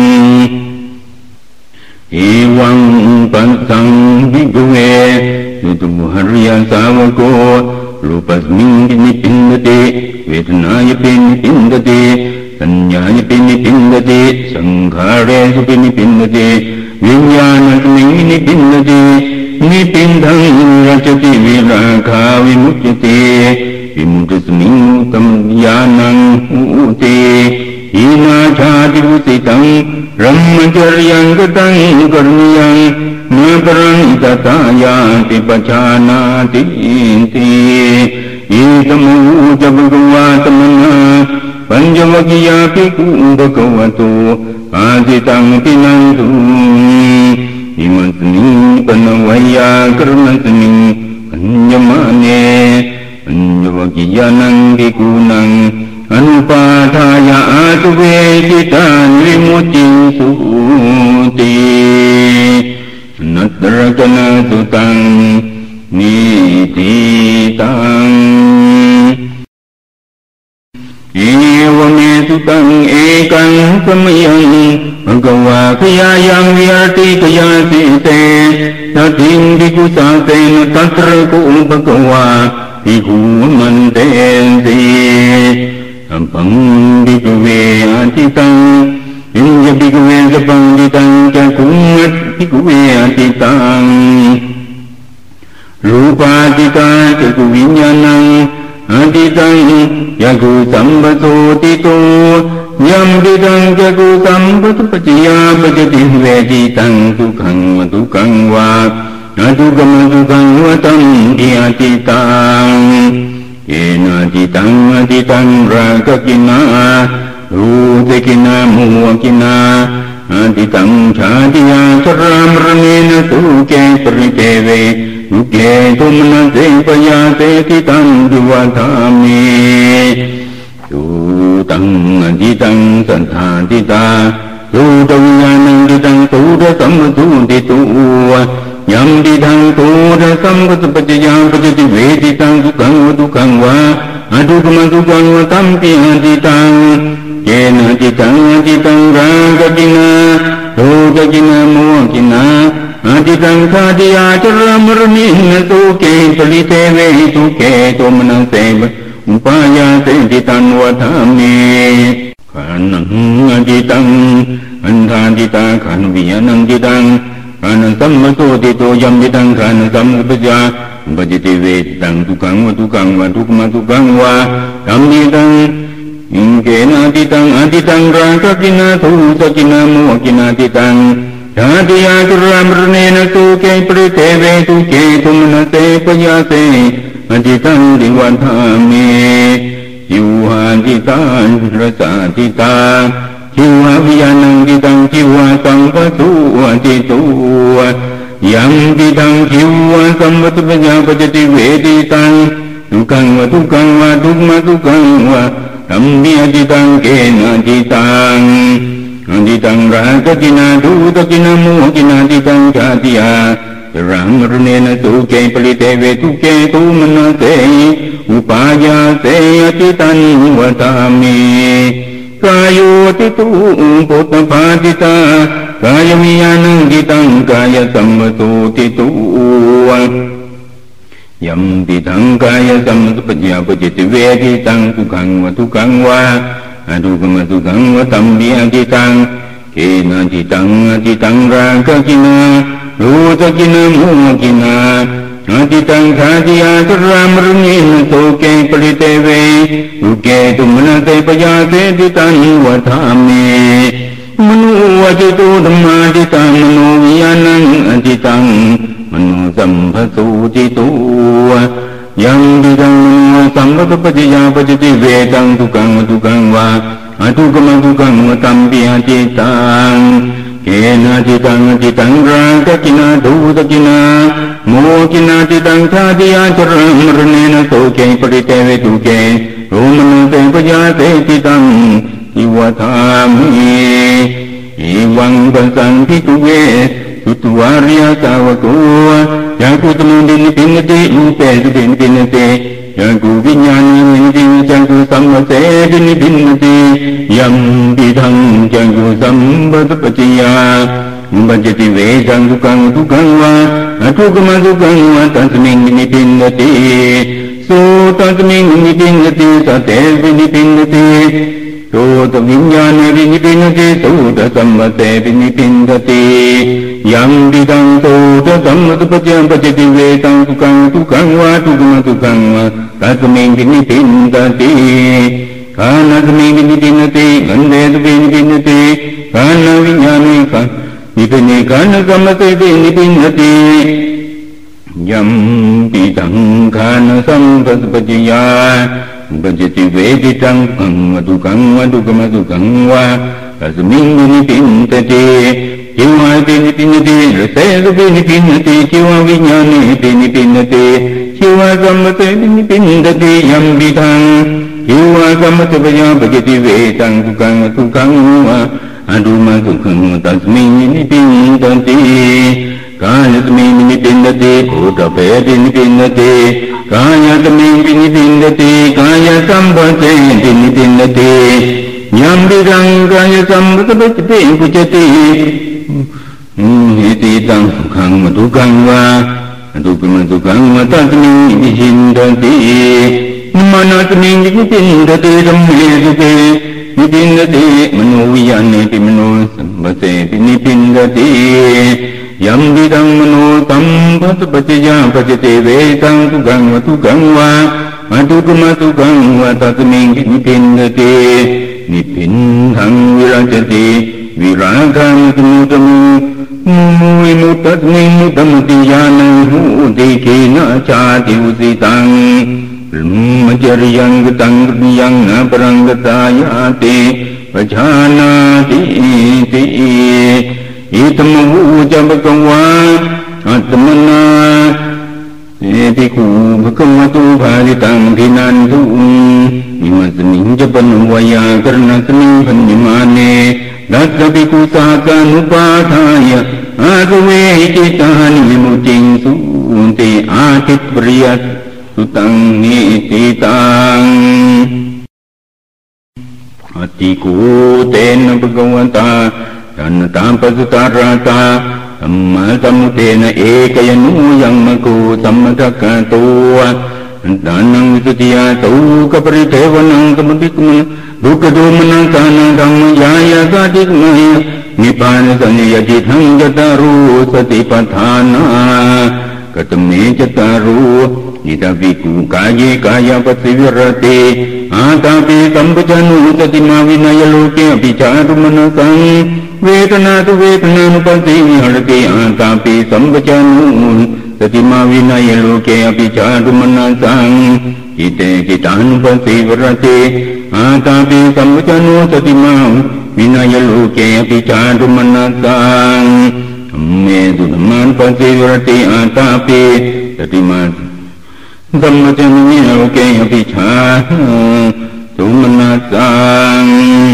เอวังปัสสังภิกขุเวสุตุมหริยสาวโกรูปัสมิงนิพินดติเวทนายปินิพินดติสัญญายปินิพินดติสังขารเรสุปินิพินดติวิญญาณสมิงนิพินดตินิพินทังรัจติวิราคาวิมุตติวิมุตติสมิงตัมญาณังอุติอินาชาติวุติตังรัมมจริยังกตังกรณียังนาปรังตตายาติปชานาติอินติอิตมูจะภะวะตมนะปัญจวัคคียาภิกขุภะคะวะโตอาทิตังปินันตุอิมัสมิงปนวัยยากรณสมิงปัญญมาเนปัญจวัคคียานังภิกขุนังอนุปาทายาอาตุเวทิตานิมุติสุตินัตรกนาตุตังนิติตังเอวเมตุตังเอกังสมยังภะคะวะขยายังวิหารติขยาสิเตตัทิงภิกขุสาเตนะตัตระโกภะคะวะภิกขุมันเตสิสัมปังภิกขเวอาทิตังอินยภิกขเวสัพพังทิตังจักขุมัตภิกขเวอาทิตังรูปาทิตาจักขุวิญญาณังอาทิตังจักขุสัมปโสติโตยัมปิตังจักขุสัมปตุปัจจยาปัจจติเวทิตังทุกขังวะทุกขังวะอทุกขมทุกขังวะตัมปิอาทิตังเยนะทิตังอาทิตังรากกินารูเตกินามุวกินาอาทิตังชาติยาสรามรเนนะตุเกปริเทเวตุเกตุมนะเสปยาเตทิตังดุวัฏามิสุตังอาทิตังสันธาทิตาสุตวิญญาณังทิตังสุระสัมมตุติตุยัมปิทังตุระสัมปตุปัจจยาปัจจติเวทิตังทุกขังวะทุกขังวะอทุกขมทุกขังวะตัมปิอาทิตังเยนะทิตังอาทิตังรากกินาโลกกินาโมกินาอาทิตังชาติยาจรามรณินะตุเกปริเทเวตุเกตุมนะเสวอุปายาเตทิตันวัฏามิขันนังอาทิตังอันธาทิตาขันวิญญาณังทิตังขันสัมมโสติโตยัมปิตังขันสัมปะจาปัจจติเวทิตังทุกขังวะทุกขังวะทุกขมทุกขังวะยัมปิตังอิงเกนะทิตังอาทิตังรากกินาทุสกินาโมกินาทิตังชาติยาจุรามรเนนะตุเกปริเทเวตุเกตุมนะเสปยาเสอาทิตังดิวัฏามิยิวหาทิตานรสาทิตาจิวะวิญญาณังทิตังจิวะสัมปตุติตุยัมปิตังจิวะสัมปตุปัญญาปัจจติเวทิตังทุกขังวะทุกขังวะทุกขมทุกขังวะธัมมิอาทิตังเกนะทิตังอาทิตังรากกินาทุตกินาโมกินาทิตังชาติยารังรเนนะตุเกปริเทเวตุเกตุมนะเสอุปายาเสอาทิตังวัฏามิกายโยติตุปุตตภาติตากายวิญญาณังทิตังกายสัมปตุติตุยัมปิทังกายสัมปตุปัจจยาปัจจติเวทิตังทุกขังวะทุกขังวะอทุกขมทุกขังวะตัมปิอาทิตังเกนะทิตังอาทิตังรากกินารูตกินาโมกินาอาทิตังชาติยาจรามรเนนะตุเกปริเทเวตุเกตุมนะเตปยาเตทิตังวัฏามิมโนวจิตุธัมมาทิตังมโนวิญญาณังอทิตังมโนสัมภสุติตุยังปิตังมโนสัมปตุปัจจยาปัจจติเวตังทุกขังวะทุกขังวะอทุกขมทุกขังวะตัมปิอาทิตังเกนะทิตังอาทิตังรากกินาทุตกินาโมกินาทิตังชาติยาจรามรเนนะตุเกปริเทเวตุเกโรมนะเตปยาเตทิตังอิวัฏามิอิวังปัสสังภิกขุเวสุตวาริยสาวกโกยังกุตมุดินิพินติอุเปสุตินิพินติยังกุวิญญาณินิพินติยังกุสัมมเสดินิพินติยัมปิทังยังกุสัมปตุปัจจยาปัจจติเวทังทุกขังทุกขังวะอทุกขมทุกขังวะตัสมิงนิพินติสุตัสมิงนิพินติสเตวินิพินติตวิญญาณวินิพินติโสตสัมมเตวินิพินติยัมปิตังโสตสัมมตุปัจจังปัจจติเวตังทุกังทุกังวะทุกขมทุกังวะตัสมิงวินิพินติกานัสมิงวินิพินติกันเดตุวินิพินติกานาวิญญาณิกานิพินิกานะสัมมเตวินิพินติยัมปิตังกานะสัมปปัจจยาปัจจติเวทิตังกังวะทุกังวะทุกขมทุกังวะตัสมิงวินิพินติจิวะวินิพินติรเสสวินิพินติจิวะวิญญาณิวินิพินติจิวะสัมมเตวินิพินติยัมปิตังจิวะสัมมเตปะยาปัจจติเวตังทุกังวะทุกังวะอดุมาทุขังตัสมิงวินิพินติกายตมิงวินิพินติโพธเปวินิพินติกายตมิงวินิพินติกายสัมปเตวินิพินติยัมปิตังกายสัมปเตปัจจติปุจจติอิติตังทุขังวะทุกังวะทุกขมทุกังวะตัสมิงวินิพินติมโนตมิงวินิพินติธัมเมสุเตนิพินติมโนวิญญาณติมโนสัมปเตปินิพินติยัมปิตังมโนตัมปัสปัจจยาปัจจเตเวตังทุกังวะทุกังวะอทุกขมทุกังวะตัสมิงวินิพินตินิพินทังวิราชติวิราคังสมุตมุมุวิมุตตมิมุตตมุติญาณังหูติขีนาชาติอุสิตังมจริยังกตังยังนาปรังกตายาติปชานาติติอิตมวูจัปกวาอัตมนาเอติคูภกวตุภาลิตังพินันทุอิมัสมิงจปนุวายากรณสมิงพันธิมาเนดัสสภิกขุสาคานุปาทายะอาตุเวหิจิตานิมุจิงสุติอาทิปริยัตสุตังนิติตังอติกูเตนะภะวันตาตันตามปัสสตาราตาสัมมาสัมพุทเทนะเอกยนุยังมะโกสัมมทักขะโตดานังวิสุทธิยาโตกปริเทวนังสมุติกมนะดุกขโดมนังสานังธัมมยายาสาติกมะนิพพานสัญญาจิตังยตารูสติปัฏฐานะกตเมจตารูนิตาภิกขุกายกายปัสสิวิรติอาตาปิสัมปชัญญุสติมาวินัยโลเกปิจารุมนัสังเวทนาตุเวทนานุปัสสิวิหรติอาตาปิสัมปชัญญุสติมาวินัยโลเกปิจารุมนัสังจิเตจิตานุปัสสิวิรติอาตาปิสัมปชัญญุสติมาวินัยโลเกปิจารุมนัสังเมตุธรรมานุปัสสิวิรติอาตาปิสติมาสัมมจัญญโลเกอภิชาตุมนัสสัง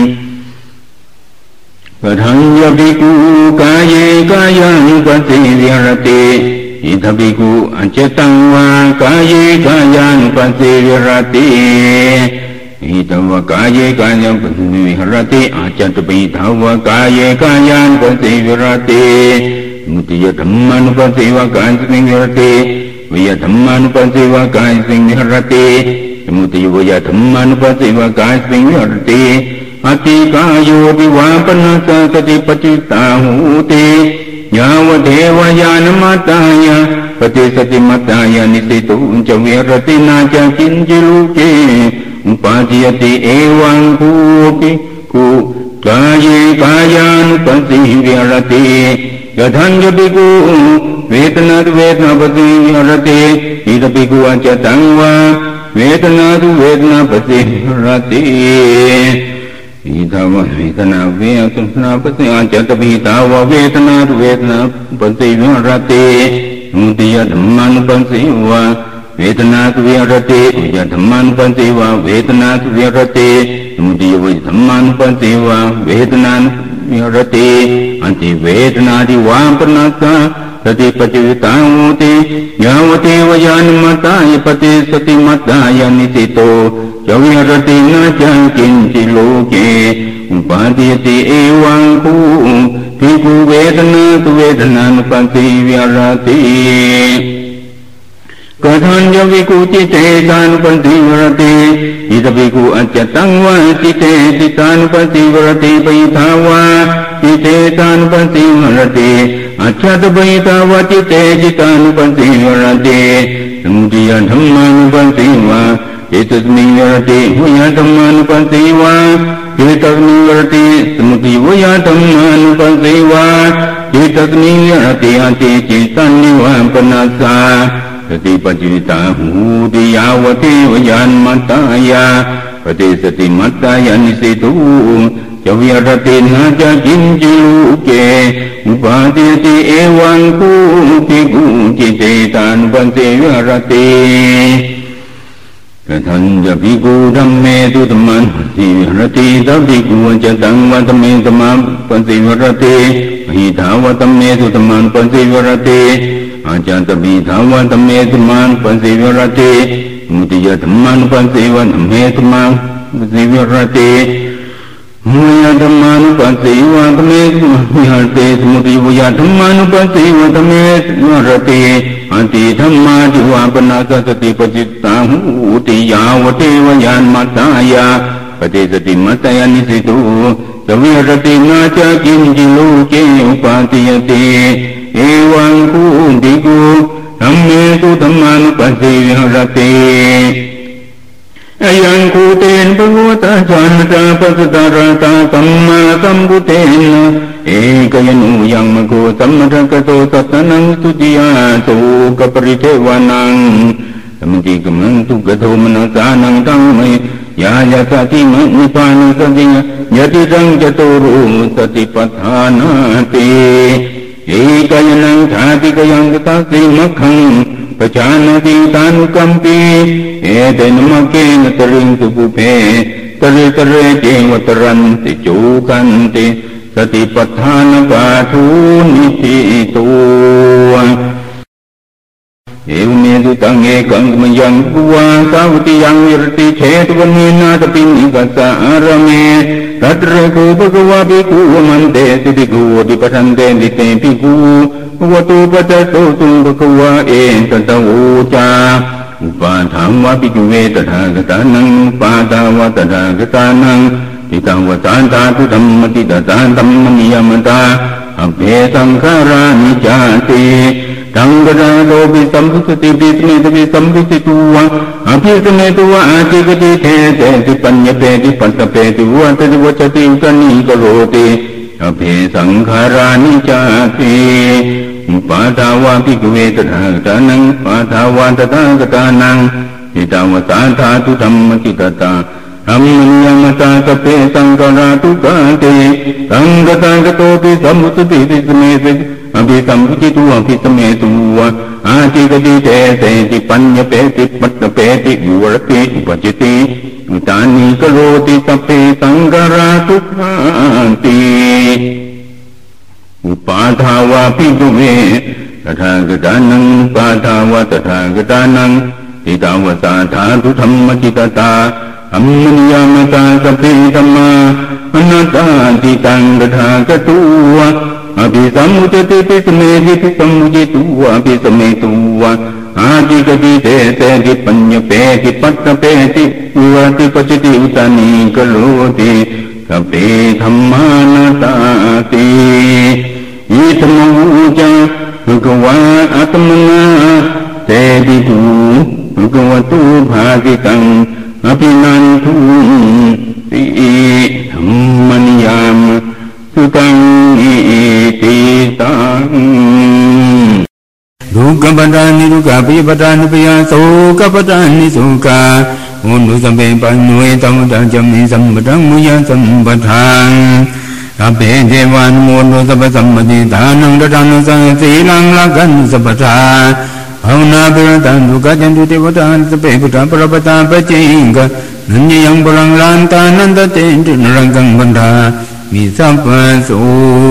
ปะทังยะภิกขุกายเยกายังปัสสิวิหรติอิทัพภิกขุอัจฉตังวากายเยกายังปัสสิวิหรติอิทัวกายเยกายังปัสสิวิหรติอาจตปิทาวกายเยกายังปัสสิวิหรติมุติยธัมมานุปัสสิวกายสิวิหรติวิยธรรมานุปัสสิวกายสิวิหรติสมุติวิยธรรมานุปัสสิวกายสิวิหรติอติกายโยติวาปนัสสติปจิตาหูติยาวเทวยานมัตตายะปฏิสติมัตตายะนิสิตุจวิหรตินาจกินจิลุเกอุปาทิยติเอวังภูปิกุกายกายานุปัสสิวิหรติยทัญญภิกขุเวทนาตุเวทนาปัสสิวิหรติอิทัพภิกขุอัจฉตังวาเวทนาตุเวทนาปัสสิวิหรติอิทัวเวทนาเวทนาปัสสิอัจฉตปิตาวเวทนาตุเวทนาปัสสิวิหรติมุติยธัมมานุปัสสิวะเวทนาตุวิหรติอุยธัมมานุปัสสิวะเวทนาตุวิหรติมุติยวธัมมานุปัสสิวะเวทนาวิหรติอันติเวทนาติวาปนัสสะสติปจิวิตังโหติยาวเทวยานมัตตายปฏิสติมัตตายนิสิโตจวิหรตินาจังกินจิโลเกอุปาทิยติเอวังภูภิกขุเวทนาตุเวทนานุปัสสิวิหรติกทัญญวิกุจิเตตานุปันติวรติอิตภิกขุอัจจตังวะจิเตติตานุปันติวรติปิทาวะจิเตตานุปันติวรติอัจฉตปิทาวะจิเตจิตานุปันติวรติสมุทัยธัมมานุปันติวะเจตสมิวรติหุยธัมมานุปันติวะเจตสมิวรติสมุทัยหุยธัมมานุปันติวะเจตสมิวรติอัติจิตันนิวะปนัสสะสติปัจจิตาหูติยาวะเทวยันมัตตายาปฏิสติมัตตายานิสิตุจวิรตินาจะกินจิลุเกอุปาทิติเอวังคูภิกขุจิเตตานุปันติวิรติกทัญญภิกขุธัมเมตุธัมมังติวิรติตัพภิกขุจะตังวะธัมเมธัมมังปันติวิรติหิทาวะธัมเมตุธัมมังปันติวิรติอาจารย์ตบีทาวะธัมเมธัมมังปันติวิรติมุติยะธัมมังปันติวะธัมเมธัมมังปันติวิรติมุยะธัมมังปันติวะธัมเมธัมมังวิหารติสมุติวุยะธัมมังปันติวะธัมเมวิหารติอันติธัมมาทิวะปนาสติปจิตตังหูติยาวะเทวยันมัตตายาปฏิสติมัตตายานิสิตุสวิรตินาจะกินจิโลเกอุปาทิยติเอวังคูภิกขุธัมเมตุธัมมานุปัสสิวิหรติอายังคูเตนภควตาจานตาปัสสตาราตาสัมมาสัมพุเตนะเอกยนุยังมโกสัมมทกโตสัตนังตุติยาโสกปริเทวานังสมติกมังตุกโทมนัสสานังตังเมยายาสติมนิพพานังสติยติรังจตุรุสติปัฏฐานาติเอกยนังชาติกยังกตัสสิมัคขังปจานติตานุกัมปีเอเตนมะเกนตริงสุภุเพตริตเรเจวตรันติจูกันติสติปัฏฐานปาทุนิธิตุเอวเมตุตังเอกังมยังกุวาสาวติยังวิรติเชตวันนีนาตปินิกัสสะอารเมตัตระโกภควาภิกขุมันเตติภิกขุติปทันเตติเตภิกขุวตุปัจจโตตุภควาเอตตะโวจาอุปาทังวะภิกขุเวตถาคตานังอุปาทาวะตถาคตานังติตังวสานตาตุธัมมติตตาธัมมนิยมตาอเภสังขารานิจาติตังกะโลภิสัมพุสติปิสเมตปิสัมพุสิตุวะอภิสเมตุวะอาจิกติเทเตติปัญญเปติปัตตเปติวะตติวัจติอุตนิกโรติอเภสังขารานิจาติอุปาทาวะภิกขุเวตถาคตานังปาทาวะตถาคตานังทิตาวสาธาตุธัมมติตตาธัมมนิยมตาสเปสังขาราตุกาติตังกตังกโตปิสัมพุสติปิสเมติอภิสัมพุจิตุอภิสเมตุวะอาจิกติเตเตติปัญญเปติปัตตเปติวิวรติอุปจิติอุตานิกโรติสเปสังขาราตุขันติอุปาทาวะภิกขุเวตถาคตานังอุปาทาวะตถาคตานังทิตาวสาธาตุธัมมจิตตาธัมมนิยมตาสเปธัมมาอนัตตาติตังตถาคตุวะอภิสัมมุจติปิสเมติปิสัมมุจิตุวะอภิสเมตุวะอาจิกติเตเตติปัญญเปติปัตตเปติวิวัติปัจจติอุตานิกโลติสเปธัมมานาตาติอิธโมจังภควาอัตมนาเตติตุภควตุภาติตังอภินันทุติธัมมนิยามสุตังอิติตังดุกปตานิดุกปิปตานิปยาโสกปตานิสุกาโอนุสัมเปปันโนเอตัมตังจัมมิสัมปตังมุยสัมปทังอเปเทวานุโมโนสัพพสัมมติทานังตถานุสังสีลังลักขันสัพพทาภาวนาเปรตันทุกขันตุเทวตาสเปพุทธปรปตาปจิงกะนันยังปรังลานตานันตเตจุนรังกังบันทามิสัพพโส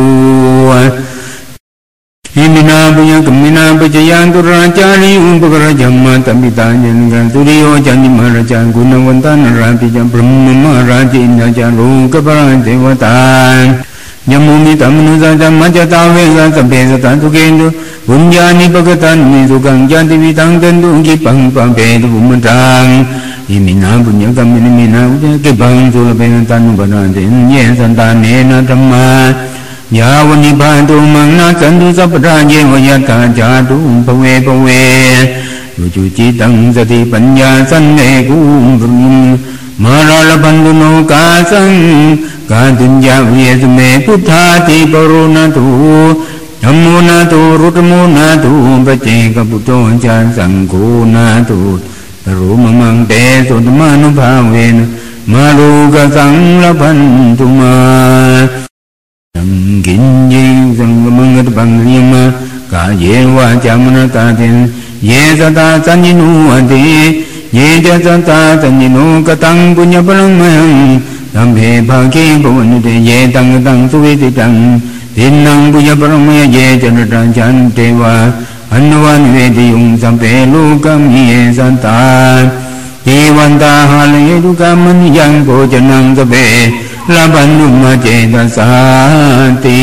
หิมินาปุญกมินาปจยังตุราจาริอุปกรจัมมาตมิตายันกันสุริโยจันติมหราชากุณวันตานราติจัมพรหมมหราชินจารุกปราเทวตายมุมิตามนุสัจจมัจจตาเวสัสเปสตันตุเกนตุบุญญาณิปกตันมิสุขังยันติวิตังเตนตุกิปังปังเปตุบุมตังอิมินาบุญญกรรมิมินาอุจกิปังสุลเปนตันุปนันเตนเยสันตาเนนะธรรมายาวนิพานตุมังนาสันตุสัพพะเยวยัตตาจาตุภเวภเวยุจุจิตังสติปัญญาสันเนกุมมาราลพันตุโนกาสังกาตุญญาเวสเมพุทธาติปรุณตุธัมโมนาตุรุตโมนาตุปัจเจกปุตโตจาสังโฆนาตุตรุมมังเตสุตมานุภาเวนมาลูกสังละพันตุมาสังกินยิงสังมังกตปังริมากาเยวาจามนาตาเตนเยสตาสัญญินุอันติเยจะสัตตาสัญญินุกตังปุญญปรังมังตัมเพภาคีภวันเตเยตังตังสุวิติตังทินังปุญญปรังมยเยจันตังจันเทวาอันวันเวทิยุงสัมเพโลกัมหิเยสัตตาเทวันตาหาเลตุกัมมณิยังโภจนังสเปลาบันนุมาเจตสาติ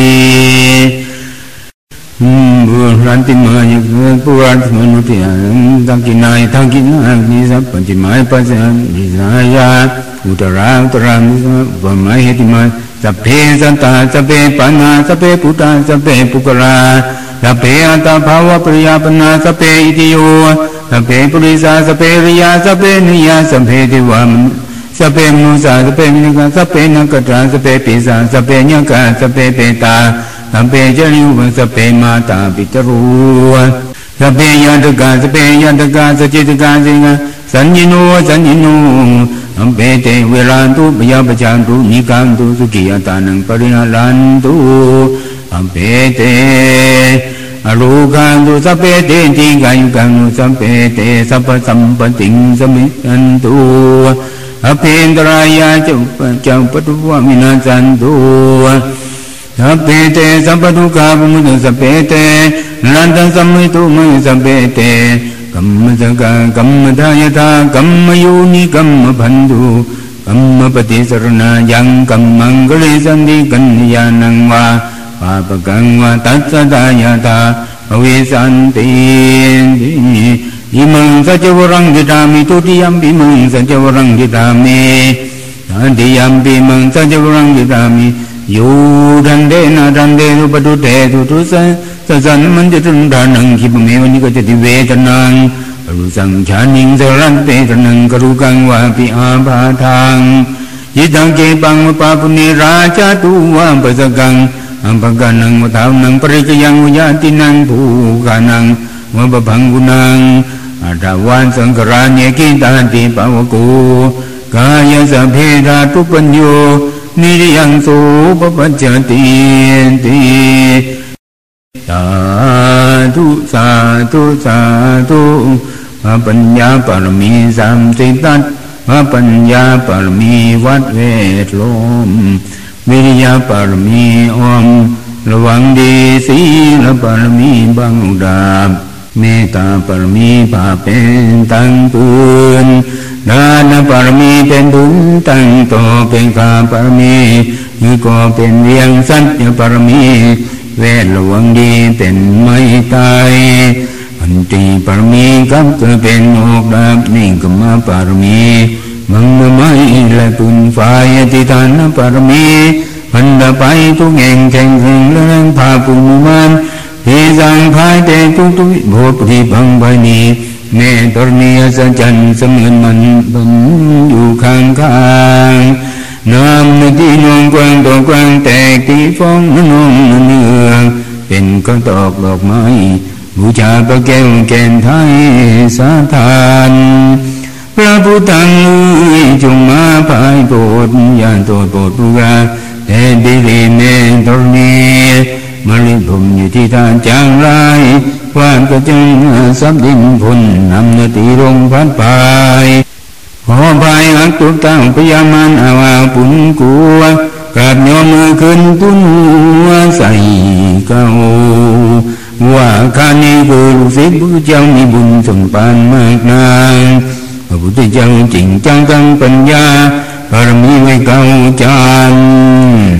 บุรันติมายะปุรันติมนุติตังกินายตังกินานิสัพปัญจิมายปัสสะนิสายาอุตราอุตรานิสัพพมายติมาสัพเพสันตาสัพเพปันนาสัพเพปุตตาสัพเพปุกราสัพเพอัตตาภาวะปริยาปนาสัพเพอิติโยสัพเพปุริสาสัพเพริยาสัพเพนิยาสัพเพเทวามสัพเพมุสาสัพเพมิกาสัพเพนักตราสัพเพปิสาสัพเพญกาสัพเพเปตาสัพเพเจริวสัพเพมาตาปิตรูสัพเพยันตกาสัพเพยันตกาสัจจิตกาสิงสัญญิโนสัญญิโนอัมเปเตเวรันตุปยาปจันตุนิกันตุสุขิยตานังปริหารันตุอัมเปเตอรูกันตุสัพเพเตจิกายุกันตุสัพเพเตสัพพสัมปติงสมิจันตุอภินตรายาเจ้าเจ้าปทุวามินาจันตุสัพเพเตสัพพทุกาภมุตสัพเพเตนันตังสัมมิตุมังสัพเพเตกัมมะสกากัมมะทายตากัมมะโยนิกัมมะพันธุกัมมะปฏิสรณายังกัมมังกะเลสันติกัญญาณังวาปาปะกังวาตัสสะทายตาอเวสันติอิมังสัจวรังกิตามิตุติยัมปิมังสัจวรังกิตามิตันติยัมปิมังสัจวรังกิตามิโยดันเดนะดันเดสุปตุเตสุตุสันสัสันมันจะตุนดานังคิปเมวันิกจติเวทนังอรุสังชานิงสรันเตตนังกรุกังวาปิอาภาทังยิตังเกปังวปาปุเนราชาตุวามปะสกังอัมปะกานังวทาวนังปริกยังวิญาตินังภูกานังวะปะพังกุนังอัตวันสังกราเนกิตาติปาวโกกายสัพเพธาตุปัญโยนิยังโสปปัจจติติสาธุสาธุสาธุพระปัญญาปรมีสามสิบทัศพระปัญญาปรมีวัดเวทลมวิริยะปรมีอมระวังดีศีลปรมีบังดาบเมตตาปรมีภาเป็นตั้งปืนดานปรมีเป็นบุญตั้งต่อเป็นกาปรมีนี่ก็เป็นเรียงสัจจะปรมีเวทระวังดีเป็นไม่ตายอันตีปรมีกับเกิดเป็นโอกดาบนี่ก็มาปรมีมังไม่และปุนฝ่ายติทานปรมีพันดาไปทุกแห่งแข่งแข่งเรื่องพาปุญมันที่สังภายแต่ทุกทุกโบสถ์ที่บังใบนี้เมตรเนียสัจจันเสมือนมันบันอยู่ข้างข้างน้ำในที่นวลกว้างต่อกว้างแตกที่ฟ้องนองเนืองเป็นกระตอกดอกไม้บูชาพระแก้วแก่นไทยสาธานพระพุทธังจงมาภายโปรดญาณโตโปรดผู้กาแต่ดิริเมตรเนียมริผมอยู่ที่ท่านจางไรวานกระจึงซับดินพนนำนาตีลงพัดไปขอภายหักตุกตั้งพยามันอาวาปุนกัวกราบยอมือขึ้นตุ้นหัวใส่เก้าว่าข้านี้คือลูกศิษย์พระเจ้ามีบุญสมปานมากนานพระพุทธเจ้าจริงจังตั้งปัญญาบารมีไว้เก้าจาน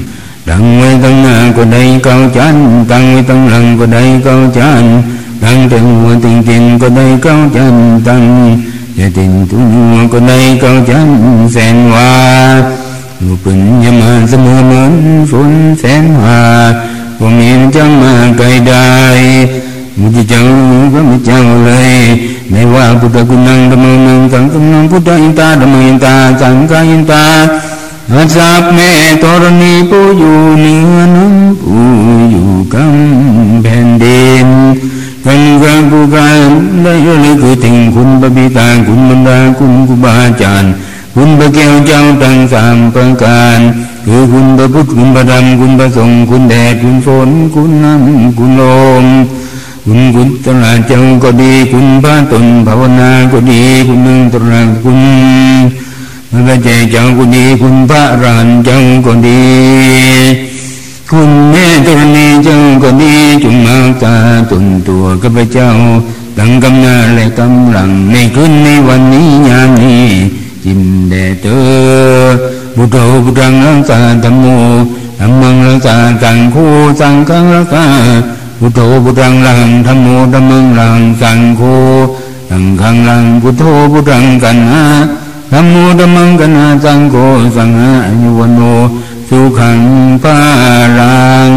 đặng với tăng na của đây cao chán tăng với tăng lăng của đây cao chán tăng tình của tình tình của đây cao chán tăng và tình tu của đây cao chán sen hoa một bình nhâm mà sớm mến phun sen hoa của miền trăng mà cây đài một chiếc cháu có một cháu lời này qua bút ta cũng năng đam mê tăng tâm năng bút ta yên ta đam mê ta tăng ca yên ta hát giáp mẹ torani pu yu nia nam pu yu cam bèn đền gần gần pu gan lấy lấy cứ tình kun ba bi ta kun man da kun ku ba chan kun ba keo chao tăng sam pang can cứ kun ba bút kun ba đam kun ba song kun đẹp kun phồn kun nam kun lom kun kunตระเจ้าก็ดีคุณพระตนภาวนาก็ดีคุณนึงตระคุณพระเจ้าเจ้าก็ดีคุณพระรันเจ้าก็ดีคุณแม่ตรณีเจ้าก็ดีจงมาตาตนตัวข้าพเจ้าตั้งกำนาและกำลังในคืนในวันนี้ยามนี้จินแด่เธอบุตรบุตรังรักษาธรรมโมธรรมังรักษาสังโฆสังฆังรักษาพุทโธพุทธังลังธัมโมธัมมังลังสังโฆสังฆังลังพุทโธพุทธังกันหาธัมโมธัมมังกันหาสังโฆสังฆะอายุวันโนสุขังภาลัง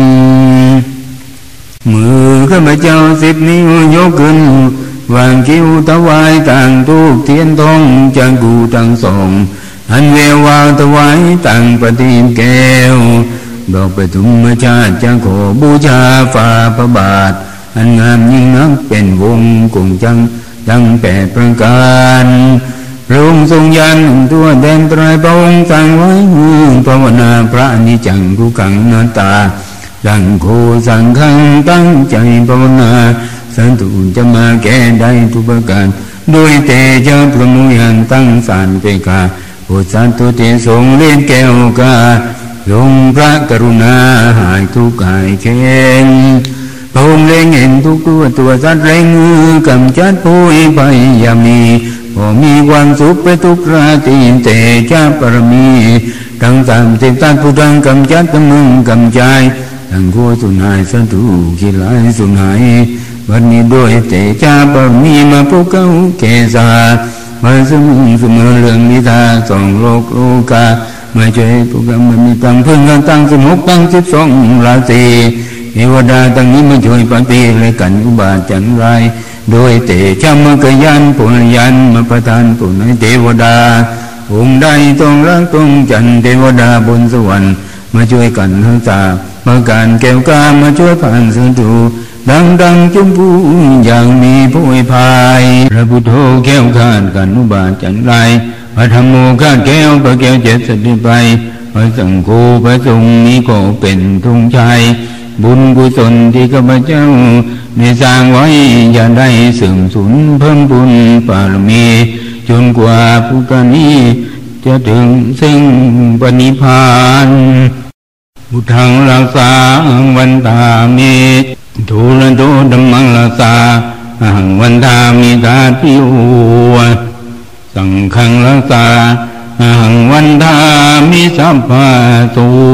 มือข้าพเจ้าสิบนิ้วยกขึ้นวางคิ้วถวายต่างทูปเทียนทองจังกูทั้งสองอันเววาวถวายต่างปฏิมแก้วดอกปฐุมชาติจังขอบูชาฝ่าพระบาทอันงามยิ่งนักเป็นวงกงจังจังแปดประการพระองค์ทรงยันตัวแดนไตรพระองค์สั่งไว้ภาวนาพระนิจังทุกขังนาตาสังโฆสังฆังตั้งใจภาวนาสันตุจะมาแก้ได้ทุกประการโดยเตเจ้าพระมุยันตั้งสารเปกาโอสันตุเตทรงเล่นแก้วกาทรงพระกรุณาหายทุกข์หายเข็นพระองค์เล็งเห็นทุกตัวตัวสัตว์เร่งมือกำจัดผู้ภัยยามีพอมีความสุขไปทุกราตรีเตชะปรมีทั้งสามสิบตันผู้ทั้งกำจัดทั้งมึงกำจายทั้งโคสุนหายสัตุกิลายสุนหายวันนี้ด้วยเตชะปรมีมาพวกเขาเกศามาสมุนเสมอเรื่องนิทานสองโลกโลกาไม่ใช่พวกเรามันมีตั้งพึ่งกันตั้งสมุกตั้งสิบสองราศีเทวดาตั้งนี้มาช่วยปฏิเลยกันอุบาจันไรโดยเตชะมกยันปุญญันมาประทานปุณให้เทวดาองค์ใดต้องรักต้องจันเทวดาบนสวรรค์มาช่วยกันทั้งสามมาการแก้วกามาช่วยผ่านสันตุดังดังจุมพูอย่างมีผู้พายพระพุทโธแก้วขานกันอุบาจันไรพระธรรมโมข้าแก้วพระแก้วเจ็ดสติไปพระสังโฆพระสงฆ์นี้ก็เป็นธงชัยบุญกุศลที่ข้าพเจ้าได้สร้างไว้อย่าได้เสื่อมสูญเพิ่มบุญบารมีจนกว่าผู้กานี้จะถึงซึ่งปณิพพานพุทธังรักษาวันตามิทูลโตธัมมังรักษาหังวันตามิตาปิโอสังฆังรักษาหังวันทามิสัพพะโต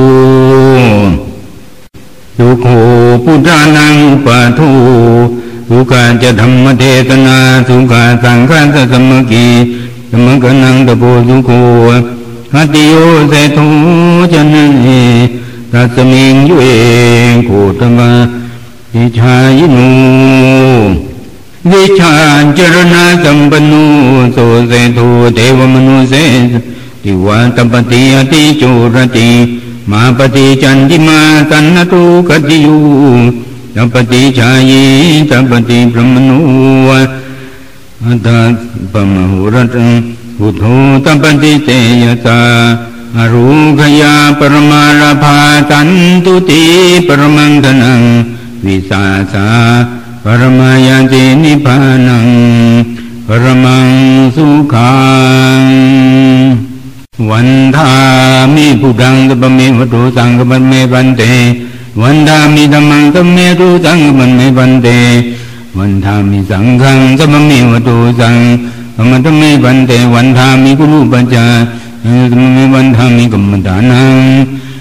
สุโขพุทธานังปะโทสุขาจะธรรมเทศนาสุขาสังฆัสสมกีสมกนังตโพสุโขหัตติโยเสโทจันเนตัสมิงยุเอโคตมะวิชายโนวิชาจรณะสัมปันโนโสเสโทเทวมนุเสติวาตปฏิอติโจรติมาปฏิจันติมาสันนตุกติยูตปฏิชายีตปฏิพรหมโนอัตตะปะมหุรัตพุทโธตปฏิเตยตาอรูขยาปรมาลาภาสันตุติปรมังธนังวิสาสาปรมายาตินิพพานังปรมังสุขังวันทามิพุทธังตัปเมวตุสังฆปัมเมปันเตวันทามิธัมมังตัปเมตุสังฆปัมเมปันเตวันทามิสังฆังตัปเมวตุสังฆปัมเมปันเตวันทามิกุลุปัจจาตัปเมวันทามิกัมมตานัง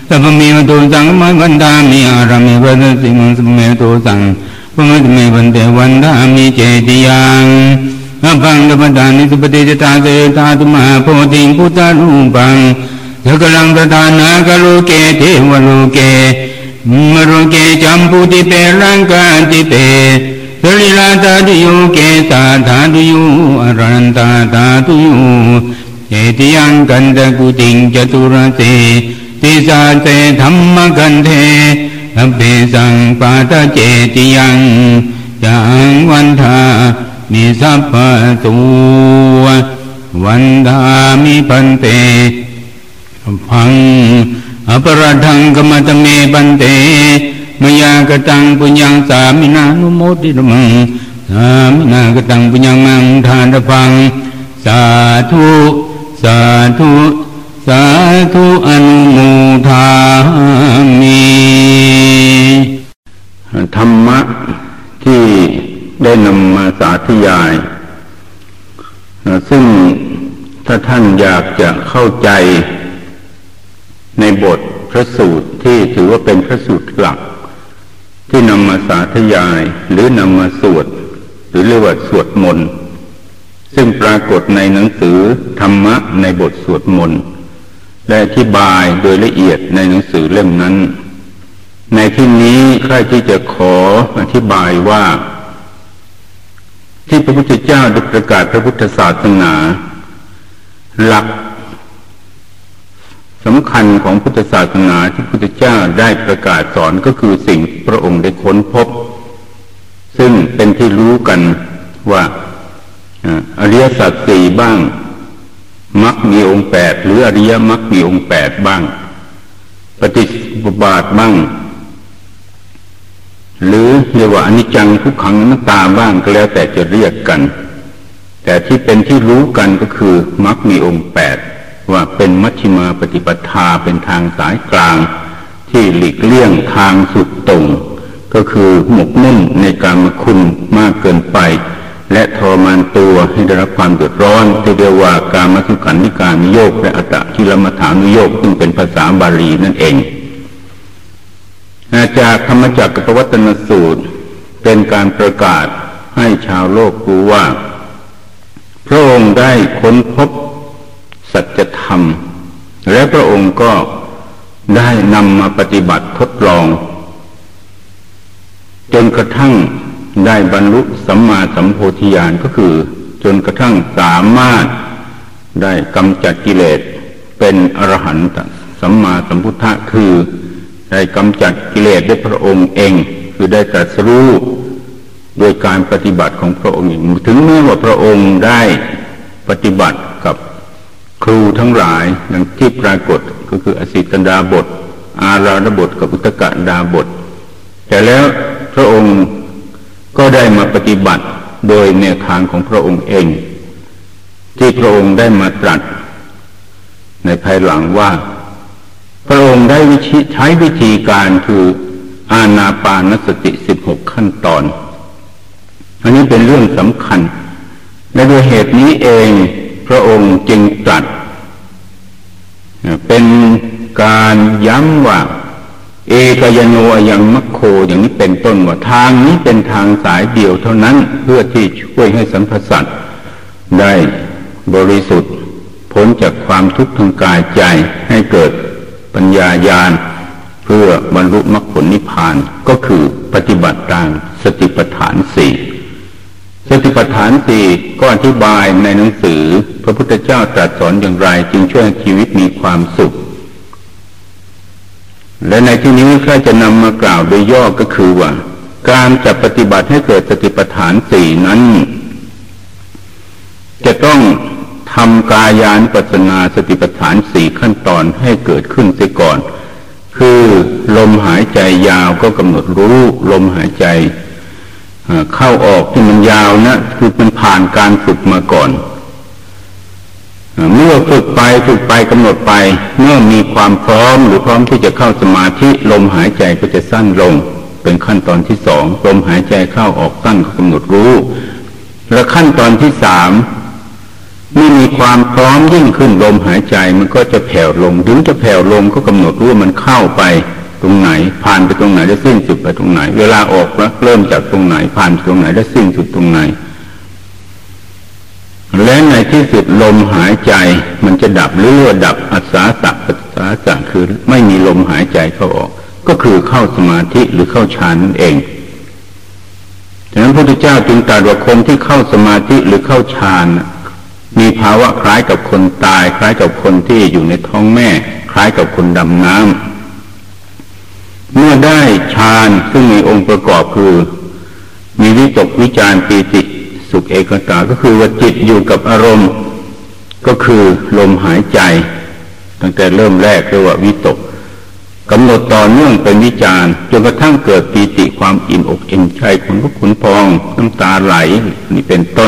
สัพเมวโตสังมัวันดามิอารามิวัตสิมังสัพเมวโตสังปมัตเมวันเตวันดามิเจติยังอภังกัปตานิสุปฏิจตาเสธาตุมหาโพธิพุทธารูปังสกลังตถานากโลเกเทวโลเกมโรเกจัมพุติเปรังกันติเปสริลาตาตุโยเกตาธาตุโยอรันตาธาตุโยเจติยังกันตะกุติงจตุรเสติสาเสธัมมกันเทสัพเพสังปาตเจติยังยังวันทามิสัพพะตุวันทามิปันเตพังอปรทังกมัตเมปันเตมยากตังปุญญังสามินานุโมทิตมังสามินากตังปุญญังมังทานฟังสาธุสาธุสาธุอนุโมทามิธรรมะที่ได้นำมาสาธยายซึ่งถ้าท่านอยากจะเข้าใจในบทพระสูตรที่ถือว่าเป็นพระสูตรหลักที่นำมาสาธยายหรือนำมาสวดหรือเรียกว่าสวดมนต์ซึ่งปรากฏในหนังสือธรรมะในบทสวดมนต์และอธิบายโดยละเอียดในหนังสือเล่มนั้นในที่นี้ใครที่จะขออธิบายว่าที่พระพุทธเจ้าได้ประกาศพระพุทธศาสนาหลักสำคัญของพุทธศาสนาที่พระพุทธเจ้าได้ประกาศสอนก็คือสิ่งพระองค์ได้ค้นพบซึ่งเป็นที่รู้กันว่าอริยสัจสี่บ้างมรรคมีองค์แปดหรืออริยมรรคมีองค์แปดบ้างปฏิสัมภิบาทบ้างหรือเรียกว่าอนิจจังทุกขังอนัตตาบ้างก็แล้วแต่จะเรียกกันแต่ที่เป็นที่รู้กันก็คือมรรคมีองค์แปดว่าเป็นมัชฌิมาปฏิปทาเป็นทางสายกลางที่หลีกเลี่ยงทางสุดตรงก็คือหมกมุ่นในกามคุณมากเกินไปและทรมานตัวให้ได้รับความเดือดร้อนที่เรียกว่ากามสุขันธิการนิโยคและอัตตกิลมัฏฐานุโยคซึ่งเป็นภาษาบาลีนั่นเองจากธรรมจักรกับวัตนสูตรเป็นการประกาศให้ชาวโลกรู้ว่าพระองค์ได้ค้นพบสัจธรรมและพระองค์ก็ได้นำมาปฏิบัติทดลองจนกระทั่งได้บรรลุสัมมาสัมโพธิญาณก็คือจนกระทั่งสามารถได้กำจัดกิเลสเป็นอรหันตสัมมาสัมพุทธะคือได้กำจัดกิเลสด้วยพระองค์เองคือได้ตรัสรู้โดยการปฏิบัติของพระองค์เองถึงแม้ว่าพระองค์ได้ปฏิบัติกับครูทั้งหลายดังที่ปรากฏก็คืออสิตดาบทอาราธบทกับอุตกดาบทแต่แล้วพระองค์ก็ได้มาปฏิบัติโดยแนวทางของพระองค์เองที่พระองค์ได้มาตรัสในภายหลังว่าพระองค์ได้ใช้วิธีการคืออานาปานสติสิบหกขั้นตอนอันนี้เป็นเรื่องสำคัญและด้วยเหตุนี้เองพระองค์จึงตรัสเป็นการย้ำว่าเอกยโนยังมัคโคอย่างนี้เป็นต้นว่าทางนี้เป็นทางสายเดียวเท่านั้นเพื่อที่ช่วยให้สรรพสัตว์ได้บริสุทธิ์พ้นจากความทุกข์ทางกายใจให้เกิดปัญญาญาณเพื่อบรรลุมรรคผลนิพพานก็คือปฏิบัติตามสติปัฏฐานสี่สติปัฏฐานสี่ก็อธิบายในหนังสือพระพุทธเจ้าตรัสสอนอย่างไรจึงช่วยให้ชีวิตมีความสุขและในที่นี้ข้าจะนำมากล่าวโดยย่อก็คือว่าการจะปฏิบัติให้เกิดสติปัฏฐานสี่นั้นจะต้องทำกายานุปัสสนาสติปัฏฐานสี่ขั้นตอนให้เกิดขึ้นเสียก่อนคือลมหายใจยาวก็กำหนดรู้ลมหายใจเข้าออกที่มันยาวนะคือมันผ่านการฝึกมาก่อนเมื่อฝึกไปฝึกไปกำหนดไปเมื่อมีความพร้อมหรือพร้อมที่จะเข้าสมาธิลมหายใจก็จะสั้นลงเป็นขั้นตอนที่สองลมหายใจเข้าออกสั้นก็กำหนดรู้และขั้นตอนที่สามเมื่อมีความพร้อมยิ่งขึ้นลมหายใจมันก็จะแผ่วลงถึงจะแผ่วลงก็กำหนดรู้ว่ามันเข้าไปตรงไหนผ่านไปตรงไหนแล้วสิ้นสุดไปตรงไหนเวลาออกแล้วเริ่มจากตรงไหนผ่านตรงไหนแล้วสิ้นสุดตรงไหนและในที่สุดลมหายใจมันจะดับหรือว่าดับอัศสาสะปัสสาสะคือไม่มีลมหายใจเข้าออกก็คือเข้าสมาธิหรือเข้าฌานนั่นเองฉะนั้นพระพุทธเจ้าจึงตรัสว่าคนที่เข้าสมาธิหรือเข้าฌานมีภาวะคล้ายกับคนตายคล้ายกับคนที่อยู่ในท้องแม่คล้ายกับคนดำน้ำเมื่อได้ฌานซึ่งมีองค์ประกอบคือมีวิตกวิจารปีติสุขเอกตาก็คือว่าจิตอยู่กับอารมณ์ก็คือลมหายใจตั้งแต่เริ่มแรกเรียกว่าวิตกกำหนดต่อเนื่องเป็นวิจารจนกระทั่งเกิดปีติความอิ่มอกอิ่มใจขนลุกขนพองน้ำตาไหลนี่เป็นต้น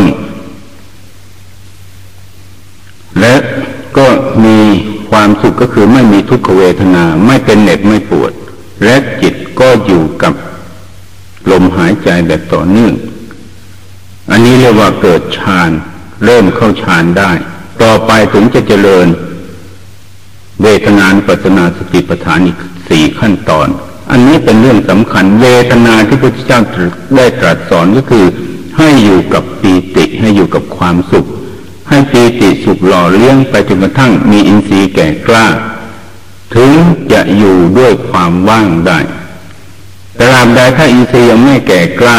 และก็มีความสุขก็คือไม่มีทุกขเวทนาไม่เป็นเหน็บไม่ปวดและจิตก็อยู่กับลมหายใจแบบต่อเนื่องอันนี้เรียกว่าเกิดฌานเริ่มเข้าฌานได้ต่อไปถึงจะเจริญเวทนานุปัสสนาสติปัฏฐานอีกสี่ขั้นตอนอันนี้เป็นเรื่องสำคัญเวทนาที่พระพุทธเจ้าได้ตรัสสอนก็คือให้อยู่กับปีติให้อยู่กับความสุขให้ปีติสุขหล่อเลี้ยงไปจนกระทั่งมีอินทรีย์แก่กล้าถึงจะอยู่ด้วยความว่างได้แต่ตราบใดถ้าอินทรีย์ยังไม่แก่กล้า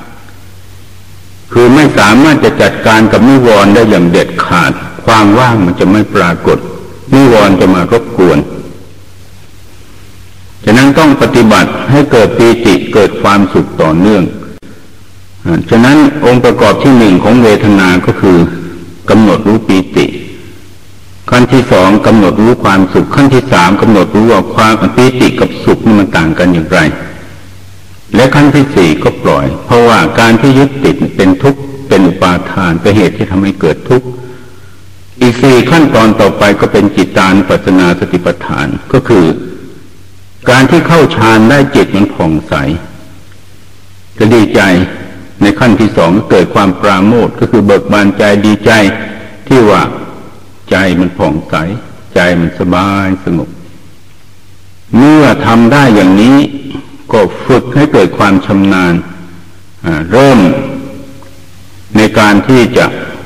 คือไม่สามารถจะจัดการกับนิวรณ์ได้อย่างเด็ดขาดความว่างมันจะไม่ปรากฏนิวรณ์จะมารบกวนฉะนั้นต้องปฏิบัติให้เกิดปีติเกิดความสุขต่อเนื่องฉะนั้นองค์ประกอบที่หนึ่งของเวทนาก็คือกำหนดรู้ปีติขั้นที่สองกำหนดรู้ความสุขขั้นที่สามกำหนดรู้ว่าความปีติกับสุขนี่มันต่างกันอย่างไรและขั้นที่สี่ก็ปล่อยเพราะว่าการที่ยึดติดเป็นทุกข์เป็นอุปาทานเป็นเหตุที่ทำให้เกิดทุกข์อีกสี่ขั้นตอนต่อไปก็เป็นจิตตานุปัสสนาสติปัฏฐานก็คือการที่เข้าฌานได้จิตมันผ่องใสจะดีใจในขั้นที่สองก็เกิดความปราโมทย์ก็คือเบิกบานใจดีใจที่ว่าใจมันผ่องใสใจมันสบายสงบเมื่อทำได้อย่างนี้ก็ฝึกให้เกิดความชำนาญเริ่มในการที่จะ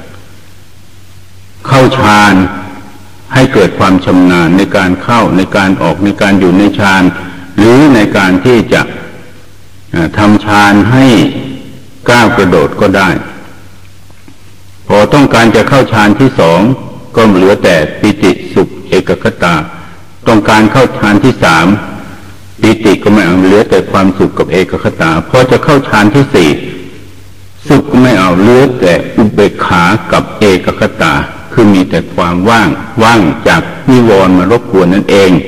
เข้าฌานให้เกิดความชำนาญในการเข้าในการออกในการอยู่ในฌานหรือในการที่จะทำฌานให้ก้าวกระโดดก็ได้พอต้องการจะเข้าฌานที่สองก็เหลือแต่ปิติสุขเอกคตาต้องการเข้าฌานที่สามปิติก็ไม่เอาเหลือแต่ความสุขกับเอกคตาพอจะเข้าฌานที่สี่สุขก็ไม่เอาเหลือแต่อุเบกขากับเอกคตาคือมีแต่ความว่างว่างจากนิวรณ์มารบกวนนั่นเอง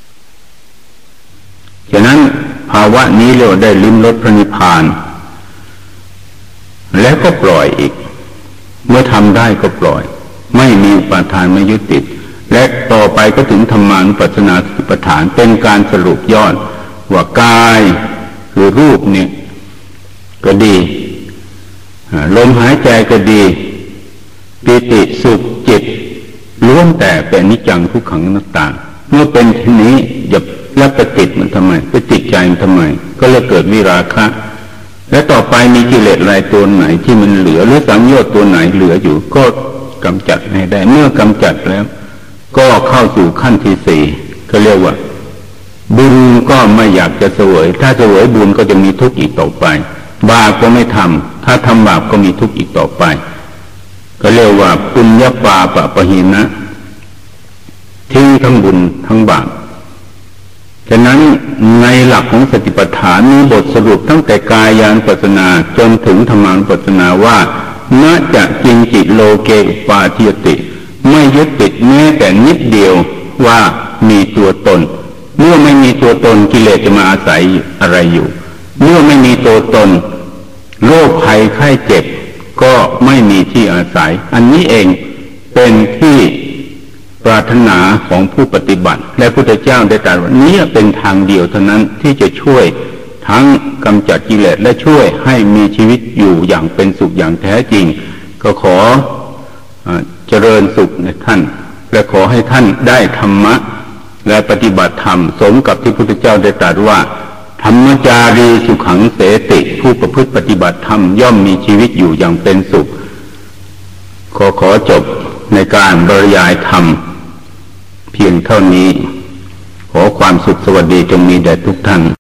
ฉะนั้นภาวะนี้เราได้ลิ้มรสพระนิพพานแล้วก็ปล่อยอีกเมื่อทำได้ก็ปล่อยไม่มีอุปาทานไม่ยึดติดและต่อไปก็ถึงธรรมานุปัสสนาสติปัฏฐานเป็นการสรุปยอดว่ากายคือรูปเนี่ยก็ดีลมหายใจก็ดีปิติสุขจิตล้วนแต่เป็นนิจจังทุกขังอนัตตาเมื่อเป็นทีนี้อย่าแล้วไปติดมันทำไมไปติดใจมันทำไมก็เลยเกิดวิราคะและต่อไปมีกิเลสอะไรตัวไหนที่มันเหลือหรือสังโยชน์ตัวไหนเหลืออยู่ก็กำจัดให้ได้เมื่อกำจัดแล้วก็เข้าสู่ขั้นที่สี่ก็เรียกว่าบุญก็ไม่อยากจะเสวยถ้าเสวยบุญก็จะมีทุกข์อีกต่อไปบาปก็ไม่ทำถ้าทำบาปก็มีทุกข์อีกต่อไปก็เรียกว่าปุญญปาปะปะหินะทิ้งทั้งบุญทั้งบาปฉะนั้นในหลักของสติปัฏฐานมีบทสรุปตั้งแต่กายานุปัสสนาจนถึงธรรมานุปัสสนาว่านะจะกินจิโลเกอุปาทิยติไม่ยึดติดแม้แต่นิดเดียวว่ามีตัวตนเมื่อไม่มีตัวตนกิเลสจะมาอาศัยอะไรอยู่เมื่อไม่มีตัวตนโรคภัยไข้เจ็บก็ไม่มีที่อาศัยอันนี้เองเป็นที่ปรารถนาของผู้ปฏิบัติและพระพุทธเจ้าได้ตรัสว่านี้เป็นทางเดียวเท่านั้นที่จะช่วยทั้งกำจัดกิเลสและช่วยให้มีชีวิตอยู่อย่างเป็นสุขอย่างแท้จริงก็ขอเจริญสุขในท่านและขอให้ท่านได้ธรรมะและปฏิบัติธรรมสมกับที่พระพุทธเจ้าได้ตรัสว่าธรรมจารีสุขังเสติผู้ประพฤติปฏิบัติธรรมย่อมมีชีวิตอยู่อย่างเป็นสุขขอขอจบในการบรรยายธรรมเพียงเท่านี้ขอความสุขสวัสดีจงมีแด่ทุกท่าน